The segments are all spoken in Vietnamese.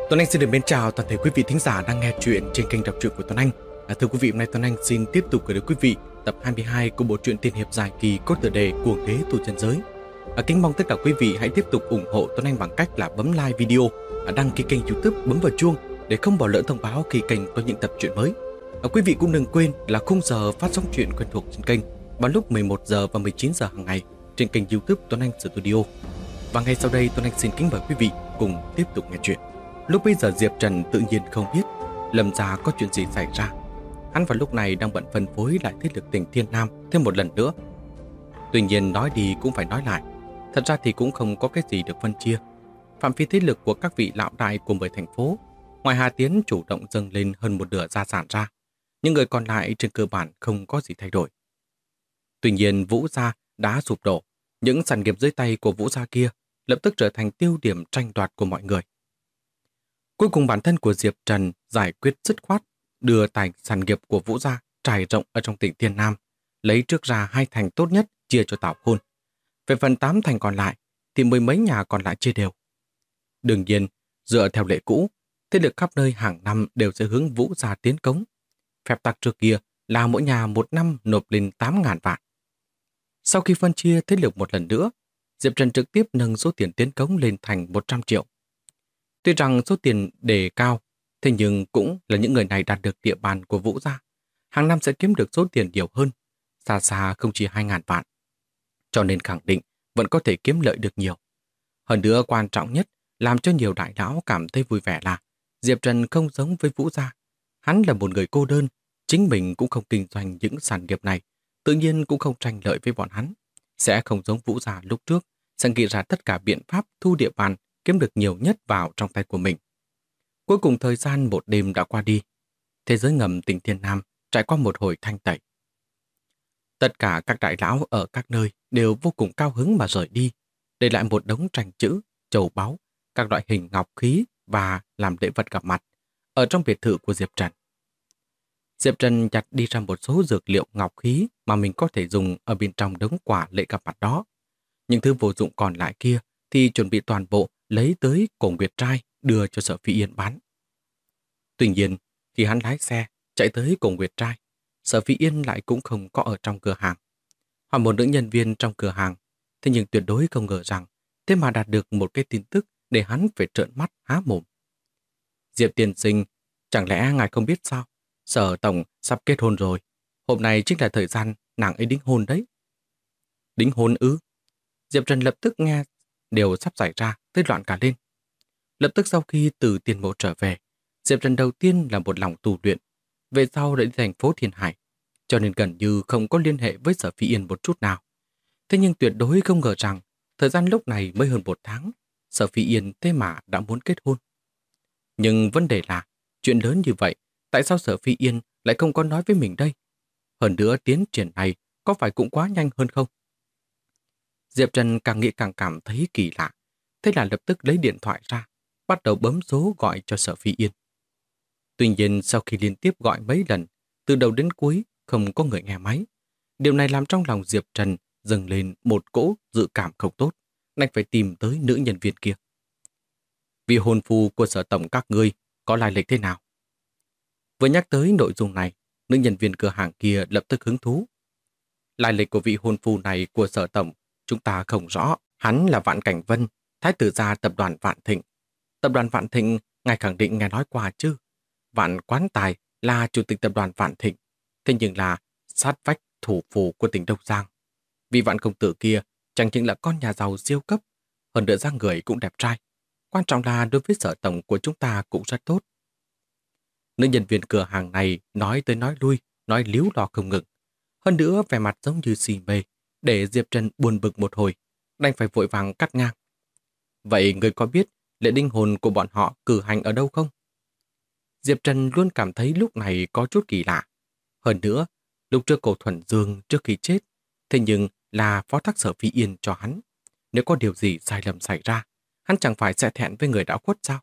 Tuấn Anh xin được mến chào toàn thể quý vị thính giả đang nghe chuyện trên kênh đọc truyện của Tuấn Anh. Thưa quý vị, hôm nay Tuấn Anh xin tiếp tục gửi đến quý vị tập 22 của bộ truyện tiên hiệp dài kỳ có tựa đề Cuồng Đế Tu Chân Giới. Kính mong tất cả quý vị hãy tiếp tục ủng hộ Tuấn Anh bằng cách là bấm like video, đăng ký kênh YouTube, bấm vào chuông để không bỏ lỡ thông báo khi kênh có những tập truyện mới. Quý vị cũng đừng quên là khung giờ phát sóng truyện quen thuộc trên kênh vào lúc 11 giờ và 19 giờ hàng ngày trên kênh YouTube Tuấn Anh Studio. Và ngay sau đây Tuấn Anh xin kính mời quý vị cùng tiếp tục nghe chuyện. Lúc bây giờ Diệp Trần tự nhiên không biết Lâm gia có chuyện gì xảy ra. Hắn vào lúc này đang bận phân phối lại thế lực tỉnh Thiên Nam thêm một lần nữa. Tuy nhiên nói đi cũng phải nói lại, thật ra thì cũng không có cái gì được phân chia. Phạm vi thế lực của các vị lão đại của 10 thành phố, ngoài Hà Tiến chủ động dâng lên hơn một nửa gia sản ra, những người còn lại trên cơ bản không có gì thay đổi. Tuy nhiên Vũ gia đã sụp đổ, những sản nghiệp dưới tay của Vũ gia kia lập tức trở thành tiêu điểm tranh đoạt của mọi người. Cuối cùng bản thân của Diệp Trần giải quyết dứt khoát, đưa tài sản nghiệp của Vũ gia trải rộng ở trong tỉnh Thiên Nam, lấy trước ra 2 thành tốt nhất chia cho Tào Khôn. Về phần 8 thành còn lại thì mười mấy nhà còn lại chia đều. Đương nhiên, dựa theo lệ cũ, thế lực khắp nơi hàng năm đều sẽ hướng Vũ gia tiến cống. Phép tắc trước kia là mỗi nhà một năm nộp lên 8.000 vạn. Sau khi phân chia thế lực một lần nữa, Diệp Trần trực tiếp nâng số tiền tiến cống lên thành 100 triệu. Tuy rằng số tiền đề cao, thế nhưng cũng là những người này đạt được địa bàn của Vũ gia. Hàng năm sẽ kiếm được số tiền nhiều hơn, xa xa không chỉ 2.000 vạn. Cho nên khẳng định vẫn có thể kiếm lợi được nhiều. Hơn nữa quan trọng nhất, làm cho nhiều đại lão cảm thấy vui vẻ là Diệp Trần không giống với Vũ gia. Hắn là một người cô đơn, chính mình cũng không kinh doanh những sản nghiệp này, tự nhiên cũng không tranh lợi với bọn hắn. Sẽ không giống Vũ gia lúc trước, sẽ nghĩ ra tất cả biện pháp thu địa bàn, kiếm được nhiều nhất vào trong tay của mình. Cuối cùng thời gian một đêm đã qua đi. Thế giới ngầm tỉnh Thiên Nam trải qua một hồi thanh tẩy. Tất cả các đại lão ở các nơi đều vô cùng cao hứng mà rời đi, để lại một đống tranh chữ, châu báu, các loại hình ngọc khí và làm lễ vật gặp mặt ở trong biệt thự của Diệp Trần. Diệp Trần nhặt đi ra một số dược liệu ngọc khí mà mình có thể dùng ở bên trong đống quả lễ gặp mặt đó. Những thứ vô dụng còn lại kia thì chuẩn bị toàn bộ lấy tới Cổ Nguyệt Trai đưa cho Sở Phi Yên bán. Tuy nhiên, khi hắn lái xe chạy tới Cổ Nguyệt Trai, Sở Phi Yên lại cũng không có ở trong cửa hàng. Hỏi một nữ nhân viên trong cửa hàng, thế nhưng tuyệt đối không ngờ rằng thế mà đạt được một cái tin tức để hắn phải trợn mắt há mồm. Diệp tiên sinh, chẳng lẽ ngài không biết sao? Sở tổng sắp kết hôn rồi. Hôm nay chính là thời gian nàng ấy đính hôn đấy. Đính hôn ư? Diệp Trần lập tức nghe điều sắp xảy ra tới loạn cả lên. Lập tức sau khi từ tiền mộ trở về, Diệp Trần đầu tiên là một lòng tu luyện, về sau đã đi thành phố Thiên Hải, cho nên gần như không có liên hệ với Sở Phi Yên một chút nào. Thế nhưng tuyệt đối không ngờ rằng, thời gian lúc này mới hơn 1 tháng, Sở Phi Yên thế mà đã muốn kết hôn. Nhưng vấn đề là, chuyện lớn như vậy, tại sao Sở Phi Yên lại không có nói với mình đây? Hơn nữa tiến triển này có phải cũng quá nhanh hơn không? Diệp Trần càng nghĩ càng cảm thấy kỳ lạ, thế là lập tức lấy điện thoại ra, bắt đầu bấm số gọi cho Sở Phi Yên. Tuy nhiên sau khi liên tiếp gọi mấy lần, từ đầu đến cuối không có người nghe máy. Điều này làm trong lòng Diệp Trần dâng lên một cỗ dự cảm không tốt, đành phải tìm tới nữ nhân viên kia. Vị hôn phu của Sở tổng các ngươi có lai lịch thế nào? Vừa nhắc tới nội dung này, nữ nhân viên cửa hàng kia lập tức hứng thú. Lai lịch của vị hôn phu này của Sở tổng chúng ta không rõ. Hắn là Vạn Cảnh Vân, thái tử gia tập đoàn Vạn Thịnh. Tập đoàn Vạn Thịnh, ngài khẳng định nghe nói qua chứ? Vạn Quán Tài là chủ tịch tập đoàn Vạn Thịnh, thế nhưng là sát vách thủ phủ của tỉnh Đông Giang. Vì Vạn công tử kia chẳng những là con nhà giàu siêu cấp, hơn nữa dáng người cũng đẹp trai. Quan trọng là đối với Sở tổng của chúng ta cũng rất tốt. Nữ nhân viên cửa hàng này nói tới nói lui, nói líu lo không ngừng. Hơn nữa vẻ mặt giống như si mê, để Diệp Trần buồn bực một hồi, đành phải vội vàng cắt ngang. Vậy người có biết lễ đính hôn của bọn họ cử hành ở đâu không? Diệp Trần luôn cảm thấy lúc này có chút kỳ lạ. Hơn nữa, lúc trước Cổ Thuần Dương trước khi chết, thế nhưng là phó thác Sở Phi Yên cho hắn. Nếu có điều gì sai lầm xảy ra, hắn chẳng phải sẽ thẹn với người đã khuất sao?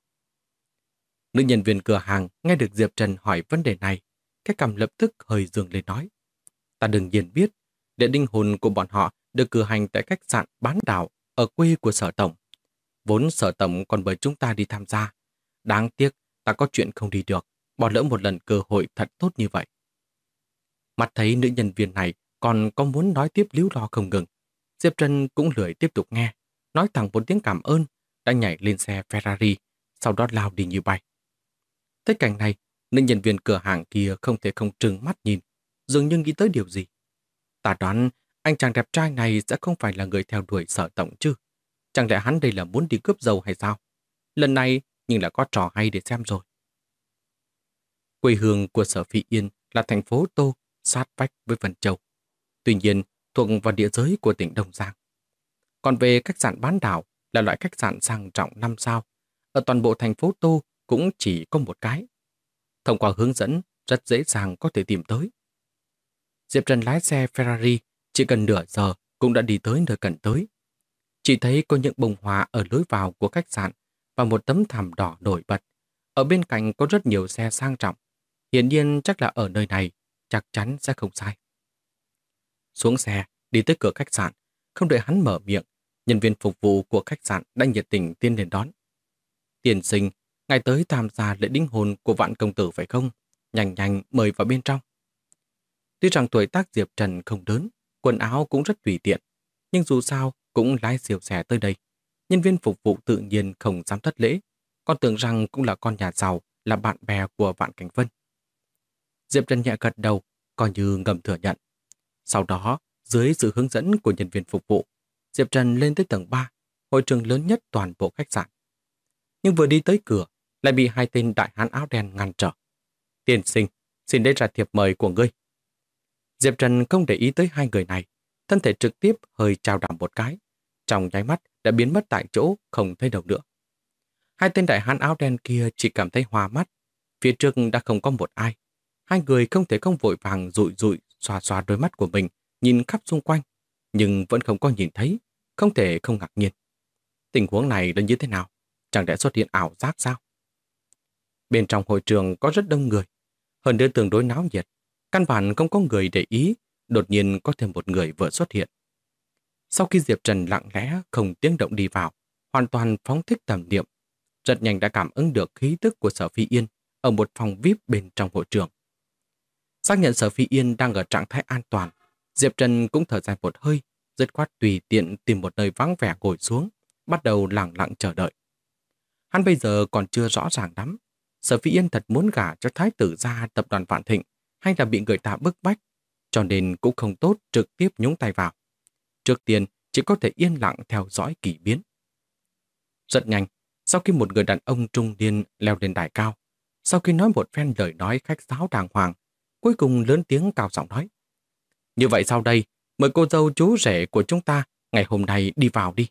Nữ nhân viên cửa hàng nghe được Diệp Trần hỏi vấn đề này, cái cằm lập tức hơi dương lên nói. Ta đương nhiên biết, lễ đính hôn của bọn họ được cử hành tại khách sạn Bán Đảo ở quê của Sở tổng. Vốn Sở tổng còn mời chúng ta đi tham gia. Đáng tiếc, ta có chuyện không đi được, bỏ lỡ một lần cơ hội thật tốt như vậy. Mắt thấy nữ nhân viên này còn có muốn nói tiếp líu lo không ngừng. Diệp Trần cũng lười tiếp tục nghe, nói thẳng một tiếng cảm ơn, đã nhảy lên xe Ferrari, sau đó lao đi như bay. Thấy cảnh này, nữ nhân viên cửa hàng kia không thể không trừng mắt nhìn, dường như nghĩ tới điều gì. Ta đoán anh chàng đẹp trai này sẽ không phải là người theo đuổi Sở tổng chứ. Chẳng lẽ hắn đây là muốn đi cướp dầu hay sao? Lần này nhưng là có trò hay để xem rồi. Quê hương của Sở Phi Yên là thành phố Tô, sát vách với Vân Châu. Tuy nhiên, thuộc vào địa giới của tỉnh Đông Giang. Còn về khách sạn bán đảo là loại khách sạn sang trọng 5 sao. Ở toàn bộ thành phố Tô cũng chỉ có một cái. Thông qua hướng dẫn, rất dễ dàng có thể tìm tới. Diệp Trần lái xe Ferrari, chỉ cần nửa giờ cũng đã đi tới nơi cần tới. Chỉ thấy có những bông hoa ở lối vào của khách sạn và một tấm thảm đỏ nổi bật. Ở bên cạnh có rất nhiều xe sang trọng. Hiển nhiên chắc là ở nơi này, chắc chắn sẽ không sai. Xuống xe, đi tới cửa khách sạn, không đợi hắn mở miệng, nhân viên phục vụ của khách sạn đã nhiệt tình tiến lên đón. Tiên sinh, ngài tới tham gia lễ đính hôn của Vạn công tử phải không? Nhanh nhanh mời vào bên trong. Tuy rằng tuổi tác Diệp Trần không lớn, quần áo cũng rất tùy tiện, nhưng dù sao cũng lái siêu xe tới đây. Nhân viên phục vụ tự nhiên không dám thất lễ, còn tưởng rằng cũng là con nhà giàu, là bạn bè của Vạn Cảnh Vân. Diệp Trần nhẹ gật đầu, coi như ngầm thừa nhận. Sau đó, dưới sự hướng dẫn của nhân viên phục vụ, Diệp Trần lên tới tầng 3, hội trường lớn nhất toàn bộ khách sạn. Nhưng vừa đi tới cửa, lại bị hai tên đại hán áo đen ngăn trở. Tiên sinh, xin đây là thiệp mời của ngươi. Diệp Trần không để ý tới hai người này, thân thể trực tiếp hơi chào đảo một cái. Trong nháy mắt đã biến mất tại chỗ, không thấy đâu nữa. Hai tên đại hán áo đen kia chỉ cảm thấy hoa mắt. Phía trước đã không có một ai. Hai người không thể không vội vàng rụi rụi, xoa xoa đôi mắt của mình, nhìn khắp xung quanh, nhưng vẫn không có nhìn thấy, không thể không ngạc nhiên. Tình huống này là như thế nào? Chẳng lẽ xuất hiện ảo giác sao? Bên trong hội trường có rất đông người, hơn nữa tương đối náo nhiệt. Căn bản không có người để ý, đột nhiên có thêm một người vừa xuất hiện. Sau khi Diệp Trần lặng lẽ không tiếng động đi vào, hoàn toàn phóng thích tầm niệm, rất nhanh đã cảm ứng được khí tức của Sở Phi Yên ở một phòng VIP bên trong hội trường. Xác nhận Sở Phi Yên đang ở trạng thái an toàn, Diệp Trần cũng thở dài một hơi, dứt khoát tùy tiện tìm một nơi vắng vẻ ngồi xuống, bắt đầu lặng lặng chờ đợi. Hắn bây giờ còn chưa rõ ràng lắm, Sở Phi Yên thật muốn gả cho thái tử gia tập đoàn Vạn Thịnh hay là bị người ta bức bách, cho nên cũng không tốt trực tiếp nhúng tay vào. Trước tiên chỉ có thể yên lặng theo dõi kỳ biến. Rất nhanh, sau khi một người đàn ông trung niên leo lên đài cao, sau khi nói một phen lời nói khách sáo đàng hoàng, cuối cùng lớn tiếng cao giọng nói: như vậy sau đây, mời cô dâu chú rể của chúng ta ngày hôm nay đi vào đi.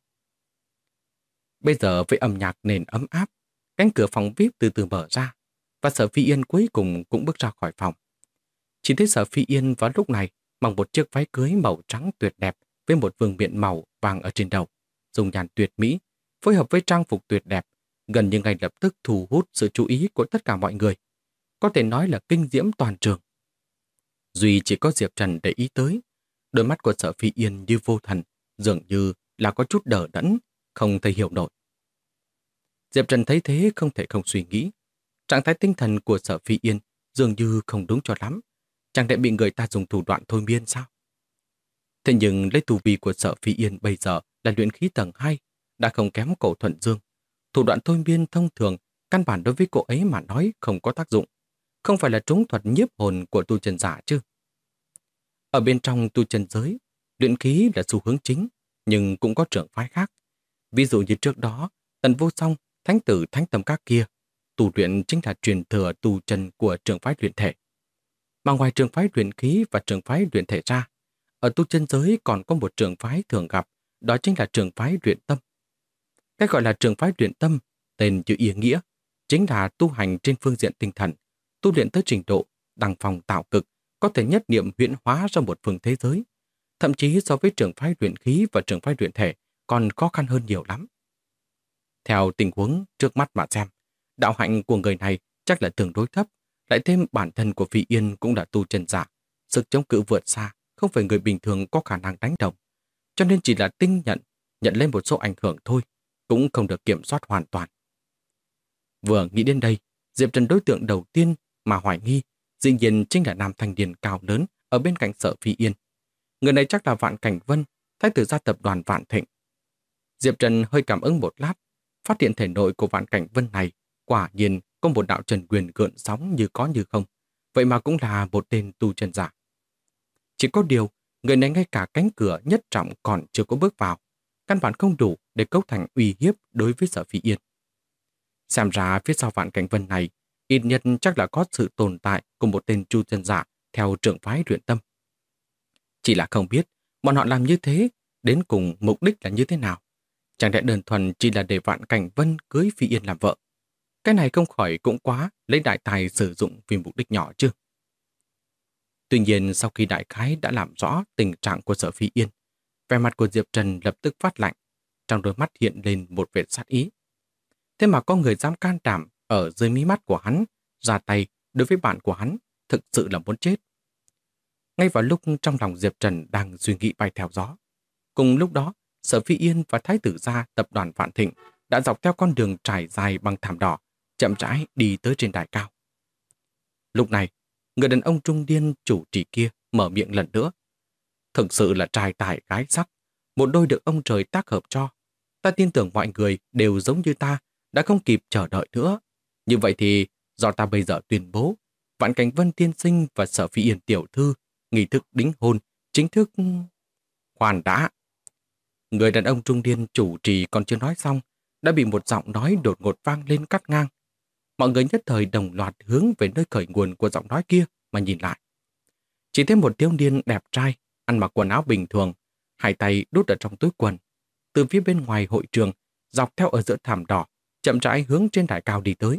Bây giờ với âm nhạc nền ấm áp, cánh cửa phòng VIP từ từ mở ra, và Sở Phi Yên cuối cùng cũng bước ra khỏi phòng. Chỉ thấy Sở Phi Yên vào lúc này mặc một chiếc váy cưới màu trắng tuyệt đẹp với một vương miện màu vàng ở trên đầu, dùng nhàn tuyệt mỹ, phối hợp với trang phục tuyệt đẹp, gần như ngay lập tức thu hút sự chú ý của tất cả mọi người. Có thể nói là kinh diễm toàn trường. Duy chỉ có Diệp Trần để ý tới, đôi mắt của Sở Phi Yên như vô thần, dường như là có chút đờ đẫn, không thể hiểu nổi. Diệp Trần thấy thế không thể không suy nghĩ. Trạng thái tinh thần của Sở Phi Yên dường như không đúng cho lắm. Chẳng lẽ bị người ta dùng thủ đoạn thôi miên sao? Thế nhưng lấy tu vi của Sở Phi Yên bây giờ là luyện khí tầng 2, đã không kém Cổ Thuận Dương. Thủ đoạn thôi miên thông thường, căn bản đối với cô ấy mà nói không có tác dụng. Không phải là trúng thuật nhiếp hồn của tu chân giả chứ. Ở bên trong tu chân giới, luyện khí là xu hướng chính, nhưng cũng có trường phái khác. Ví dụ như trước đó, Tần Vô Song, Thánh tử Thánh Tầm các kia, tu luyện chính là truyền thừa tu chân của trường phái luyện thể. Mà ngoài trường phái luyện khí và trường phái luyện thể ra, ở tu chân giới còn có một trường phái thường gặp, đó chính là trường phái luyện tâm. Cái gọi là trường phái luyện tâm, tên như ý nghĩa, chính là tu hành trên phương diện tinh thần, tu luyện tới trình độ đăng phong tạo cực, có thể nhất niệm huyễn hóa ra một phương thế giới. Thậm chí so với trường phái luyện khí và trường phái luyện thể còn khó khăn hơn nhiều lắm. Theo tình huống trước mắt mà xem, đạo hạnh của người này chắc là tương đối thấp, lại thêm bản thân của Phi Yên cũng là tu chân giả, sức chống cự vượt xa, không phải người bình thường có khả năng đánh đồng. Cho nên chỉ là tinh nhận lên một số ảnh hưởng thôi, cũng không được kiểm soát hoàn toàn. Vừa nghĩ đến đây, Diệp Trần đối tượng đầu tiên mà hoài nghi dĩ nhiên chính là nam thanh niên cao lớn ở bên cạnh Sở Phi Yên. Người này chắc là Vạn Cảnh Vân, thái tử gia tập đoàn Vạn Thịnh. Diệp Trần hơi cảm ứng một lát, phát hiện thể nội của Vạn Cảnh Vân này quả nhiên có một đạo trần quyền gợn sóng như có như không. Vậy mà cũng là một tên tu chân giả. Chỉ có điều, người này ngay cả cánh cửa nhất trọng còn chưa có bước vào, căn bản không đủ để cấu thành uy hiếp đối với Sở Phi Yên. Xem ra phía sau Vạn Cảnh Vân này, ít nhất chắc là có sự tồn tại của một tên tu chân giả theo trưởng phái Luyện Tâm. Chỉ là không biết bọn họ làm như thế đến cùng mục đích là như thế nào. Chẳng lẽ đơn thuần chỉ là để Vạn Cảnh Vân cưới Phi Yên làm vợ. Cái này không khỏi cũng quá lấy đại tài sử dụng vì mục đích nhỏ chứ. Tuy nhiên sau khi đại khái đã làm rõ tình trạng của Sở Phi Yên, vẻ mặt của Diệp Trần lập tức phát lạnh, trong đôi mắt hiện lên một vệt sát ý. Thế mà có người dám can đảm ở dưới mí mắt của hắn, ra tay đối với bạn của hắn, thực sự là muốn chết. Ngay vào lúc trong lòng Diệp Trần đang suy nghĩ bay theo gió, cùng lúc đó, Sở Phi Yên và Thái tử gia tập đoàn Vạn Thịnh đã dọc theo con đường trải dài bằng thảm đỏ, chậm rãi đi tới trên đài cao. Lúc này, người đàn ông trung niên chủ trì kia mở miệng lần nữa. Thực sự là trai tài gái sắc, một đôi được ông trời tác hợp cho. Ta tin tưởng mọi người đều giống như ta, đã không kịp chờ đợi nữa. Như vậy thì, do ta bây giờ tuyên bố, Vạn Cảnh Vân tiên sinh và Sở Phi Yên tiểu thư, nghi thức đính hôn, chính thức... Khoan đã! Người đàn ông trung niên chủ trì còn chưa nói xong, đã bị một giọng nói đột ngột vang lên cắt ngang. Mọi người nhất thời đồng loạt hướng về nơi khởi nguồn của giọng nói kia mà nhìn lại. Chỉ thấy một thiếu niên đẹp trai, ăn mặc quần áo bình thường, hai tay đút ở trong túi quần. Từ phía bên ngoài hội trường, dọc theo ở giữa thảm đỏ, chậm rãi hướng trên đài cao đi tới.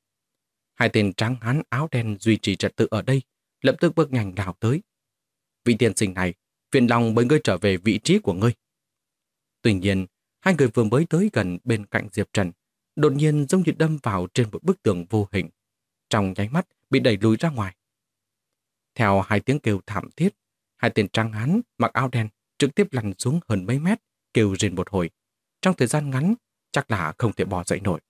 Hai tên trắng hán áo đen duy trì trật tự ở đây, lập tức bước nhanh đào tới. Vị tiên sinh này, phiền lòng bởi ngươi trở về vị trí của ngươi. Tuy nhiên, hai người vừa mới tới gần bên cạnh Diệp Trần, đột nhiên giống như đâm vào trên một bức tường vô hình, trong nháy mắt bị đẩy lùi ra ngoài. Theo hai tiếng kêu thảm thiết, hai tên trắng hán mặc áo đen trực tiếp lăn xuống hơn mấy mét, kêu rên một hồi. Trong thời gian ngắn, chắc là không thể bò dậy nổi.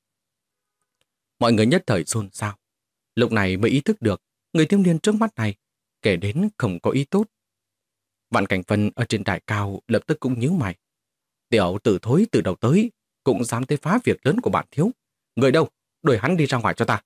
Mọi người nhất thời xôn xao. Lúc này mới ý thức được người thiếu niên trước mắt này kể đến không có ý tốt. Vạn Cảnh Vân ở trên đài cao lập tức cũng nhíu mày. Tiểu tử thối từ đầu tới cũng dám tới phá việc lớn của bạn thiếu. Người đâu? Đuổi hắn đi ra ngoài cho ta.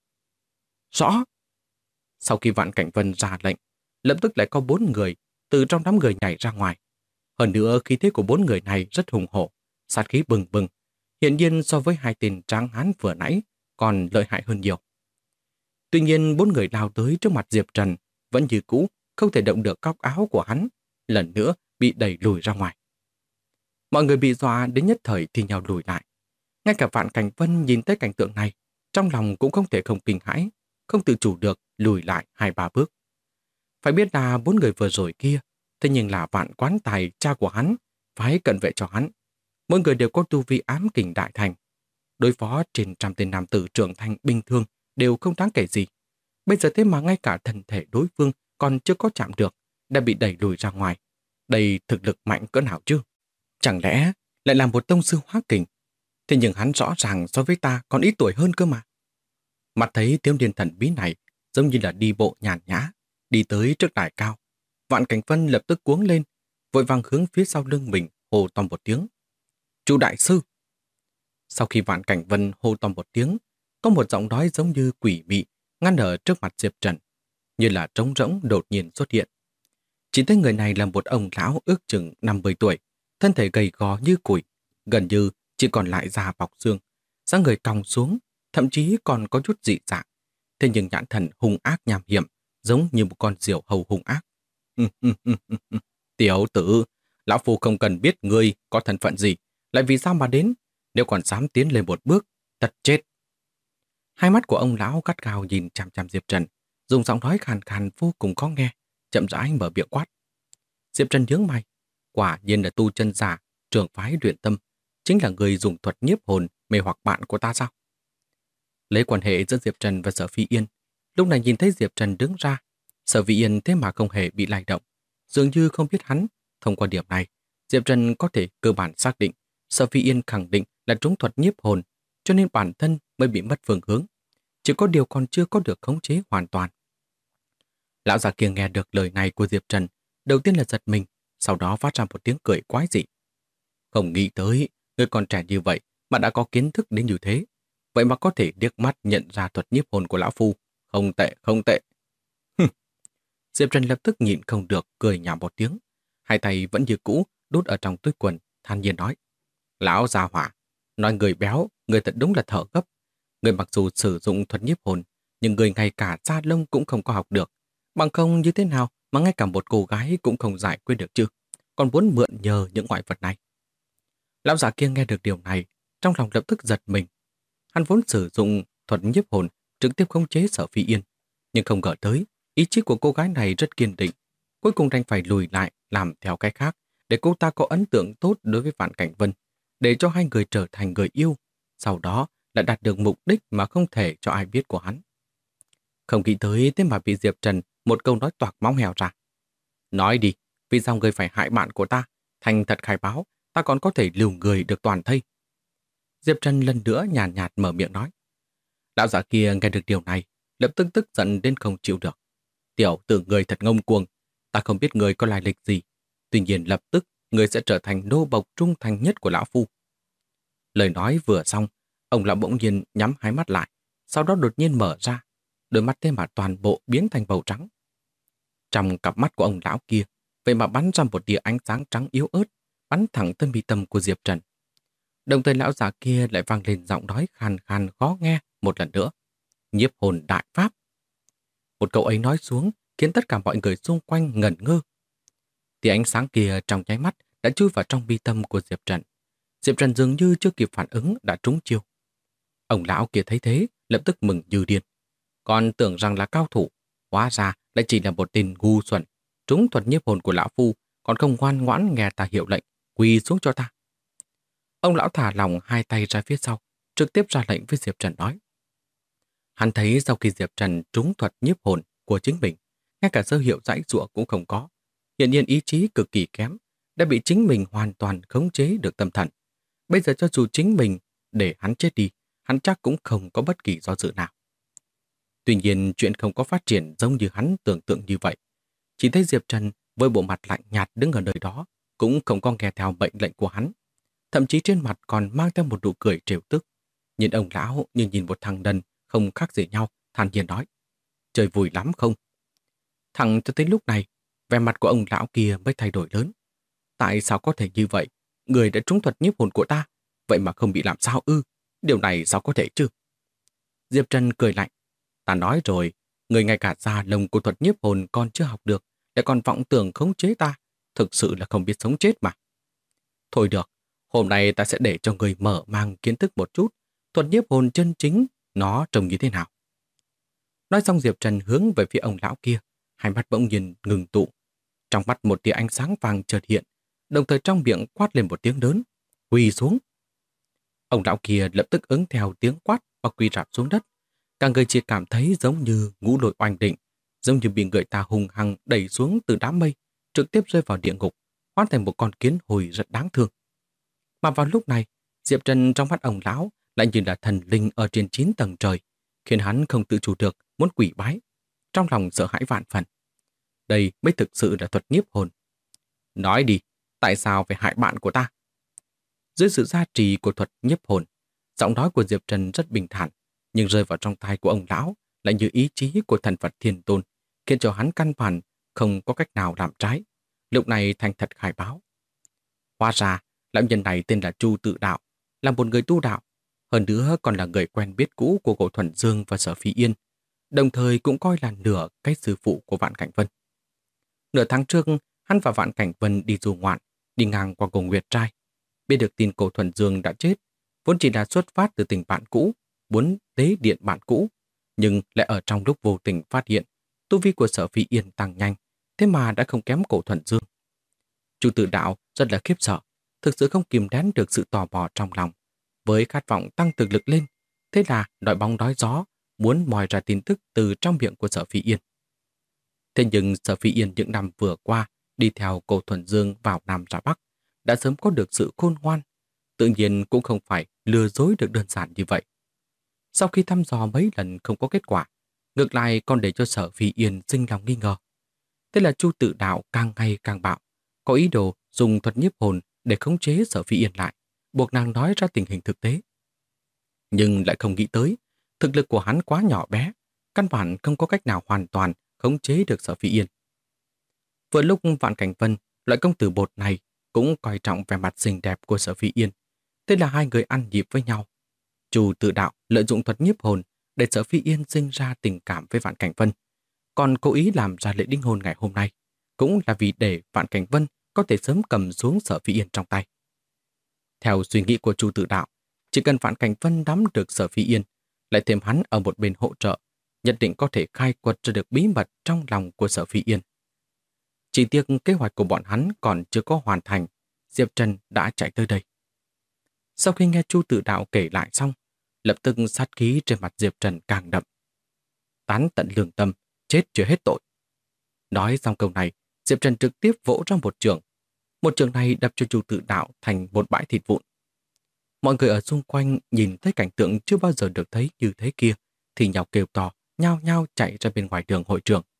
Rõ. Sau khi Vạn Cảnh Vân ra lệnh, lập tức lại có 4 người từ trong đám người nhảy ra ngoài. Hơn nữa khí thế của 4 người này rất hùng hổ, sát khí bừng bừng. Hiển nhiên so với hai tên tráng hán vừa nãy còn lợi hại hơn nhiều. Tuy nhiên 4 người lao tới trước mặt Diệp Trần vẫn như cũ không thể động được góc áo của hắn, lần nữa bị đẩy lùi ra ngoài. Mọi người bị dọa đến nhất thời thì nhau lùi lại. Ngay cả Vạn Cảnh Vân nhìn thấy cảnh tượng này, trong lòng cũng không thể không kinh hãi, không tự chủ được lùi lại 2-3 bước. Phải biết là 4 người vừa rồi kia, thế nhưng là Vạn Quán Tài, cha của hắn, phái cận vệ cho hắn. Mỗi người đều có tu vi ám kình đại thành. Đối phó trên trăm tên nam tử trưởng thành bình thường đều không đáng kể gì. Bây giờ thế mà ngay cả thân thể đối phương còn chưa có chạm được, đã bị đẩy lùi ra ngoài. Đây thực lực mạnh cỡ nào chứ? Chẳng lẽ lại là một tông sư hóa kình? Thế nhưng hắn rõ ràng so với ta còn ít tuổi hơn cơ mà. Mặt thấy thiếu niên thần bí này giống như là đi bộ nhàn nhã, đi tới trước đài cao. Vạn Cảnh Vân lập tức cuống lên, vội vàng hướng phía sau lưng mình hô to một tiếng. Chu đại sư! Sau khi Vạn Cảnh Vân hô to một tiếng, có một giọng nói giống như quỷ mị ngăn ở trước mặt Diệp Trần, như là trống rỗng đột nhiên xuất hiện. Chỉ thấy người này là một ông lão ước chừng 50 tuổi, thân thể gầy gò như củi, gần như chỉ còn lại da bọc xương, dáng người cong xuống, thậm chí còn có chút dị dạng. Thế nhưng nhãn thần hung ác nham hiểm, giống như một con diều hầu hung ác. Tiểu tử, lão phu không cần biết ngươi có thân phận gì, lại vì sao mà đến, nếu còn dám tiến lên một bước, thật chết. Hai mắt của ông lão gắt gao nhìn chằm chằm Diệp Trần, dùng giọng nói khàn khàn vô cùng khó nghe, chậm rãi mở miệng quát. Diệp Trần nhướng mày, quả nhiên là tu chân giả, trưởng phái Luyện Tâm, chính là người dùng thuật nhiếp hồn mê hoặc bạn của ta sao? Lấy quan hệ giữa Diệp Trần và Sở Phi Yên, lúc này nhìn thấy Diệp Trần đứng ra, Sở Phi Yên thế mà không hề bị lay động, dường như không biết hắn. Thông qua điểm này, Diệp Trần có thể cơ bản xác định Sở Phi Yên khẳng định là trúng thuật nhiếp hồn, cho nên bản thân mới bị mất phương hướng, chỉ có điều còn chưa có được khống chế hoàn toàn. Lão già kia nghe được lời này của Diệp Trần, đầu tiên là giật mình, sau đó phát ra một tiếng cười quái dị. Không nghĩ tới, người còn trẻ như vậy mà đã có kiến thức đến như thế. Vậy mà có thể liếc mắt nhận ra thuật nhiếp hồn của lão phu. Không tệ, không tệ. Diệp Trần lập tức nhịn không được, cười nhạo một tiếng. Hai tay vẫn như cũ, đút ở trong túi quần, than nhiên nói. Lão già hỏa, nói người béo, người thật đúng là thở gấp. Người mặc dù sử dụng thuật nhiếp hồn, nhưng người ngay cả da lông cũng không có học được. Bằng không như thế nào mà ngay cả một cô gái cũng không giải quyết được chứ. Còn muốn mượn nhờ những ngoại vật này. Lão già kia nghe được điều này, trong lòng lập tức giật mình. Hắn vốn sử dụng thuật nhiếp hồn trực tiếp khống chế Sở Phi Yên, nhưng không ngờ tới, ý chí của cô gái này rất kiên định. Cuối cùng đành phải lùi lại làm theo cái khác, để cô ta có ấn tượng tốt đối với Vạn Cảnh Vân, để cho hai người trở thành người yêu, sau đó lại đạt được mục đích mà không thể cho ai biết của hắn. Không nghĩ tới thế mà bị Diệp Trần một câu nói toạc móng heo ra. Nói đi, vì sao người phải hại bạn của ta? Thành thật khai báo, ta còn có thể lưu người được toàn thây. Diệp Trần lần nữa nhàn nhạt mở miệng nói. Lão giả kia nghe được điều này, lập tức tức giận đến không chịu được. Tiểu tử người thật ngông cuồng, ta không biết người có lai lịch gì. Tuy nhiên lập tức, người sẽ trở thành nô bộc trung thành nhất của lão phu. Lời nói vừa xong, ông lão bỗng nhiên nhắm hai mắt lại, sau đó đột nhiên mở ra, đôi mắt thế mà toàn bộ biến thành màu trắng. Trong cặp mắt của ông lão kia, vậy mà bắn ra một tia ánh sáng trắng yếu ớt, bắn thẳng tới mi tâm của Diệp Trần. Đồng thời lão già kia lại vang lên giọng nói khàn khàn khó nghe một lần nữa. Nhiếp hồn đại pháp. Một câu ấy nói xuống khiến tất cả mọi người xung quanh ngẩn ngơ. Tia ánh sáng kia trong nháy mắt đã chui vào trong mi tâm của Diệp Trần. Diệp Trần dường như chưa kịp phản ứng đã trúng chiêu. Ông lão kia thấy thế, lập tức mừng như điên. Còn tưởng rằng là cao thủ, hóa ra lại chỉ là một tên ngu xuẩn. Trúng thuật nhiếp hồn của lão phu, còn không ngoan ngoãn nghe ta hiệu lệnh, quỳ xuống cho ta. Ông lão thả lỏng hai tay ra phía sau, trực tiếp ra lệnh với Diệp Trần nói. Hắn thấy sau khi Diệp Trần trúng thuật nhiếp hồn của chính mình, ngay cả dấu hiệu giãy giụa cũng không có. Hiện nhiên ý chí cực kỳ kém, đã bị chính mình hoàn toàn khống chế được tâm thần. Bây giờ cho dù chính mình để hắn chết đi, hắn chắc cũng không có bất kỳ do dự nào. Tuy nhiên chuyện không có phát triển giống như hắn tưởng tượng như vậy. Chỉ thấy Diệp Trần với bộ mặt lạnh nhạt đứng ở nơi đó, cũng không có nghe theo mệnh lệnh của hắn. Thậm chí trên mặt còn mang theo một nụ cười trêu tức. Nhìn ông lão như nhìn một thằng đần không khác gì nhau, thản nhiên nói. Chơi vui lắm không? Thẳng cho tới lúc này, vẻ mặt của ông lão kia mới thay đổi lớn. Tại sao có thể như vậy? Người đã trúng thuật nhiếp hồn của ta, vậy mà không bị làm sao ư? Điều này sao có thể chứ? Diệp Trần cười lạnh. Ta nói rồi, người ngay cả da lông của thuật nhiếp hồn còn chưa học được, lại còn vọng tưởng khống chế ta. Thực sự là không biết sống chết mà. Thôi được, hôm nay ta sẽ để cho người mở mang kiến thức một chút, thuật nhiếp hồn chân chính, nó trông như thế nào. Nói xong Diệp Trần hướng về phía ông lão kia, hai mắt bỗng nhiên ngừng tụ. Trong mắt một tia ánh sáng vàng chợt hiện, đồng thời trong miệng quát lên một tiếng lớn, quỳ xuống. Ông lão kia lập tức ứng theo tiếng quát và quỳ rạp xuống đất. Cả người chỉ cảm thấy giống như ngũ lôi oanh định, giống như bị người ta hùng hăng đẩy xuống từ đám mây, trực tiếp rơi vào địa ngục, hóa thành một con kiến hồi rất đáng thương. Mà vào lúc này, Diệp Trần trong mắt ông lão lại như là thần linh ở trên 9 tầng trời, khiến hắn không tự chủ được muốn quỳ bái, trong lòng sợ hãi vạn phần. Đây mới thực sự là thuật nhiếp hồn. Nói đi, tại sao phải hại bạn của ta? Dưới sự gia trì của thuật nhiếp hồn, giọng nói của Diệp Trần rất bình thản, nhưng rơi vào trong tai của ông lão lại như ý chí của thần Phật Thiên Tôn, khiến cho hắn căn bản không có cách nào làm trái. Lúc này thành thật khai báo. Hóa ra, lão nhân này tên là Chu Tự Đạo, là một người tu đạo, hơn nữa còn là người quen biết cũ của Cổ Thuần Dương và Sở Phi Yên, đồng thời cũng coi là nửa cái sư phụ của Vạn Cảnh Vân. Nửa tháng trước, hắn và Vạn Cảnh Vân đi du ngoạn, đi ngang qua Cổ Nguyệt Trai. Biết được tin Cổ Thuần Dương đã chết, vốn chỉ là xuất phát từ tình bạn cũ, muốn tế điện bạn cũ, nhưng lại ở trong lúc vô tình phát hiện tu vi của Sở Phi Yên tăng nhanh, thế mà đã không kém Cổ Thuần Dương. Chu Tự Đạo rất là khiếp sợ, thực sự không kìm nén được sự tò mò trong lòng, với khát vọng tăng thực lực lên, thế là đội bóng đói gió, muốn moi ra tin tức từ trong miệng của Sở Phi Yên. Thế nhưng Sở Phi Yên những năm vừa qua đi theo Cổ Thuần Dương vào Nam ra Bắc, đã sớm có được sự khôn ngoan, tự nhiên cũng không phải lừa dối được đơn giản như vậy. Sau khi thăm dò mấy lần không có kết quả, ngược lại còn để cho Sở Phi Yên sinh lòng nghi ngờ. Thế là Chu Tự Đạo càng ngày càng bạo, có ý đồ dùng thuật nhiếp hồn để khống chế Sở Phi Yên lại, buộc nàng nói ra tình hình thực tế. Nhưng lại không nghĩ tới, thực lực của hắn quá nhỏ bé, căn bản không có cách nào hoàn toàn khống chế được Sở Phi Yên. Vừa lúc Vạn Cảnh Vân, loại công tử bột này, cũng coi trọng vẻ mặt xinh đẹp của Sở Phi Yên. Thế là hai người ăn nhịp với nhau. Chu Tự Đạo lợi dụng thuật nhiếp hồn để Sở Phi Yên sinh ra tình cảm với Vạn Cảnh Vân, còn cố ý làm ra lễ đính hôn ngày hôm nay, cũng là vì để Vạn Cảnh Vân có thể sớm cầm xuống Sở Phi Yên trong tay. Theo suy nghĩ của Chu Tự Đạo, chỉ cần Vạn Cảnh Vân nắm được Sở Phi Yên, lại thêm hắn ở một bên hỗ trợ, nhất định có thể khai quật ra được bí mật trong lòng của Sở Phi Yên. Chỉ tiếc kế hoạch của bọn hắn còn chưa có hoàn thành, Diệp Trần đã chạy tới đây. Sau khi nghe Chu Tự Đạo kể lại xong, lập tức sát khí trên mặt Diệp Trần càng đậm. Tán tận lương tâm, chết chưa hết tội. Nói xong câu này, Diệp Trần trực tiếp vỗ ra một trường. Một trường này đập cho Chu Tự Đạo thành một bãi thịt vụn. Mọi người ở xung quanh nhìn thấy cảnh tượng chưa bao giờ được thấy như thế kia, thì nhào kêu to, nhao nhao chạy ra bên ngoài đường hội trường.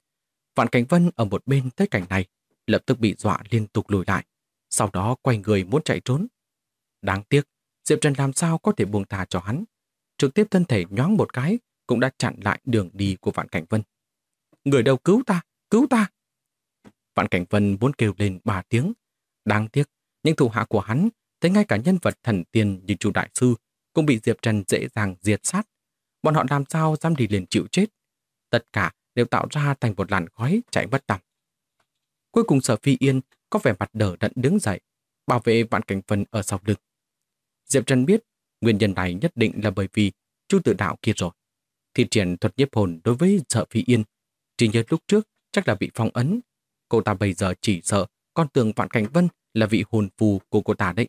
Vạn Cảnh Vân ở một bên thấy cảnh này, lập tức bị dọa liên tục lùi lại, sau đó quay người muốn chạy trốn. Đáng tiếc, Diệp Trần làm sao có thể buông tha cho hắn. Trực tiếp thân thể nhoáng một cái, cũng đã chặn lại đường đi của Vạn Cảnh Vân. Người đâu, cứu ta, cứu ta! Vạn Cảnh Vân muốn kêu lên 3 tiếng. Đáng tiếc, những thủ hạ của hắn, thấy ngay cả nhân vật thần tiên như Chu Đại Sư, cũng bị Diệp Trần dễ dàng diệt sát. Bọn họ làm sao dám đi liền chịu chết. Tất cả đều tạo ra thành một làn khói chạy bất tăm. Cuối cùng Sở Phi Yên có vẻ mặt đờ đẫn đứng dậy, bảo vệ Vạn Cảnh Vân ở sau lưng. Diệp Trần biết nguyên nhân này nhất định là bởi vì Chu Tự Đạo kia rồi. Thi triển thuật nhiếp hồn đối với Sở Phi Yên, chỉ nhớ lúc trước chắc là bị phong ấn. Cô ta bây giờ chỉ sợ con tưởng Vạn Cảnh Vân là vị hồn phù của cô ta đấy.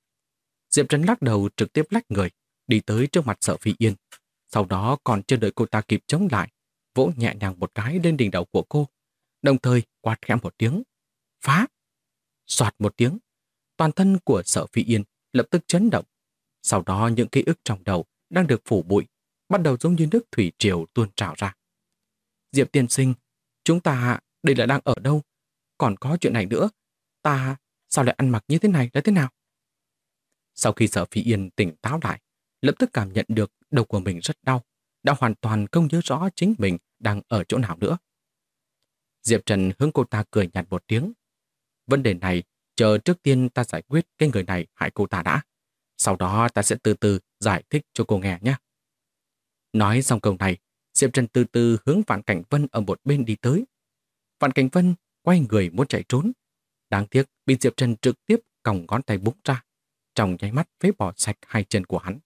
Diệp Trần lắc đầu trực tiếp lách người, đi tới trước mặt Sở Phi Yên. Sau đó còn chưa đợi cô ta kịp chống lại, vỗ nhẹ nhàng một cái lên đỉnh đầu của cô, đồng thời quát khẽ một tiếng. Phá! Soạt một tiếng, toàn thân của Sở Phi Yên lập tức chấn động. Sau đó những ký ức trong đầu đang được phủ bụi, bắt đầu giống như nước thủy triều tuôn trào ra. Diệp tiên sinh, chúng ta đây là đang ở đâu? Còn có chuyện này nữa, ta sao lại ăn mặc như thế này là thế nào? Sau khi Sở Phi Yên tỉnh táo lại, lập tức cảm nhận được đầu của mình rất đau, đã hoàn toàn không nhớ rõ chính mình đang ở chỗ nào nữa. Diệp Trần hướng cô ta cười nhạt một tiếng. Vấn đề này, chờ trước tiên ta giải quyết cái người này hại cô ta đã. Sau đó ta sẽ từ từ giải thích cho cô nghe nhé. Nói xong câu này, Diệp Trần từ từ hướng Vạn Cảnh Vân ở một bên đi tới. Vạn Cảnh Vân quay người muốn chạy trốn. Đáng tiếc bị Diệp Trần trực tiếp còng ngón tay búng ra. Trong nháy mắt phế bỏ sạch hai chân của hắn.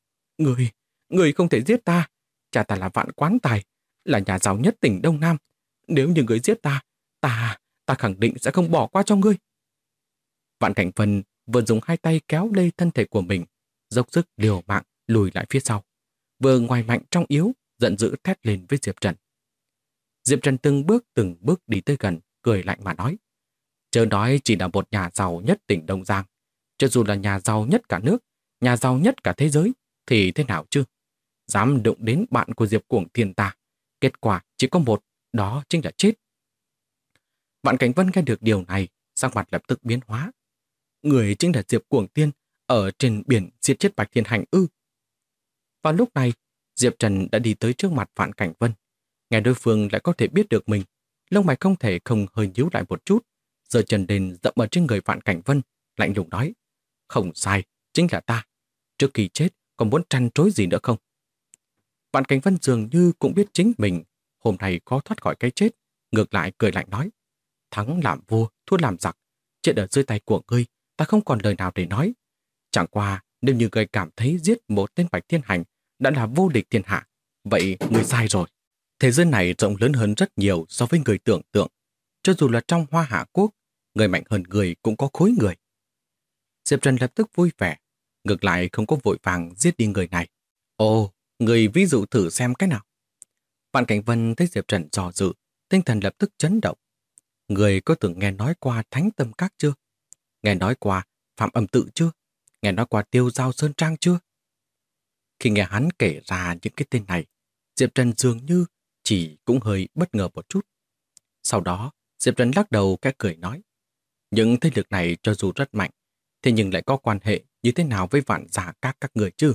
Người không thể giết ta. Cha ta là Vạn Quán Tài, là nhà giàu nhất tỉnh Đông Nam. Nếu như người giết ta khẳng định sẽ không bỏ qua cho ngươi. Vạn Cảnh Vân vừa dùng hai tay kéo lê thân thể của mình, dốc sức liều mạng lùi lại phía sau. Vừa ngoài mạnh trong yếu, giận dữ thét lên với Diệp Trần. Diệp Trần từng bước đi tới gần, cười lạnh mà nói. Chớ nói chỉ là một nhà giàu nhất tỉnh Đông Giang. Cho dù là nhà giàu nhất cả nước, nhà giàu nhất cả thế giới, thì thế nào chứ? Dám đụng đến bạn của Diệp Cuồng Thiên ta. Kết quả chỉ có một, đó chính là chết. Vạn Cảnh Vân nghe được điều này, sắc mặt lập tức biến hóa. Người chính là Diệp Cuồng Thiên ở trên biển giết chết Bạch Thiên Hành ư? Vào lúc này, Diệp Trần đã đi tới trước mặt Vạn Cảnh Vân. Nghe đối phương lại có thể biết được mình, lông mày không thể không hơi nhíu lại một chút, giơ chân lên dậm ở trên người Vạn Cảnh Vân, lạnh lùng nói. Không sai, chính là ta. Trước khi chết, còn muốn trăn trối gì nữa không? Vạn Cảnh Vân dường như cũng biết chính mình hôm nay khó thoát khỏi cái chết, ngược lại cười lạnh nói. Thắng làm vua, thua làm giặc, chết ở dưới tay của ngươi, ta không còn lời nào để nói. Chẳng qua, nếu như ngươi cảm thấy giết một tên Bạch Thiên Hành đã là vô địch thiên hạ, vậy ngươi sai rồi. Thế giới này rộng lớn hơn rất nhiều so với người tưởng tượng. Cho dù là trong Hoa Hạ Quốc, người mạnh hơn người cũng có khối người. Diệp Trần lập tức vui vẻ, ngược lại không có vội vàng giết đi người này. Ồ, người ví dụ thử xem cái nào. Vạn Cảnh Vân thấy Diệp Trần dò dự, tinh thần lập tức chấn động. Người có từng nghe nói qua Thánh Tâm Các chưa? Nghe nói qua Phạm Âm Tự chưa? Nghe nói qua Tiêu Giao Sơn Trang chưa? Khi nghe hắn kể ra những cái tên này, Diệp Trần dường như chỉ cũng hơi bất ngờ một chút. Sau đó, Diệp Trần lắc đầu cái cười nói, những thế lực này cho dù rất mạnh, thế nhưng lại có quan hệ như thế nào với Vạn Giả các người chứ?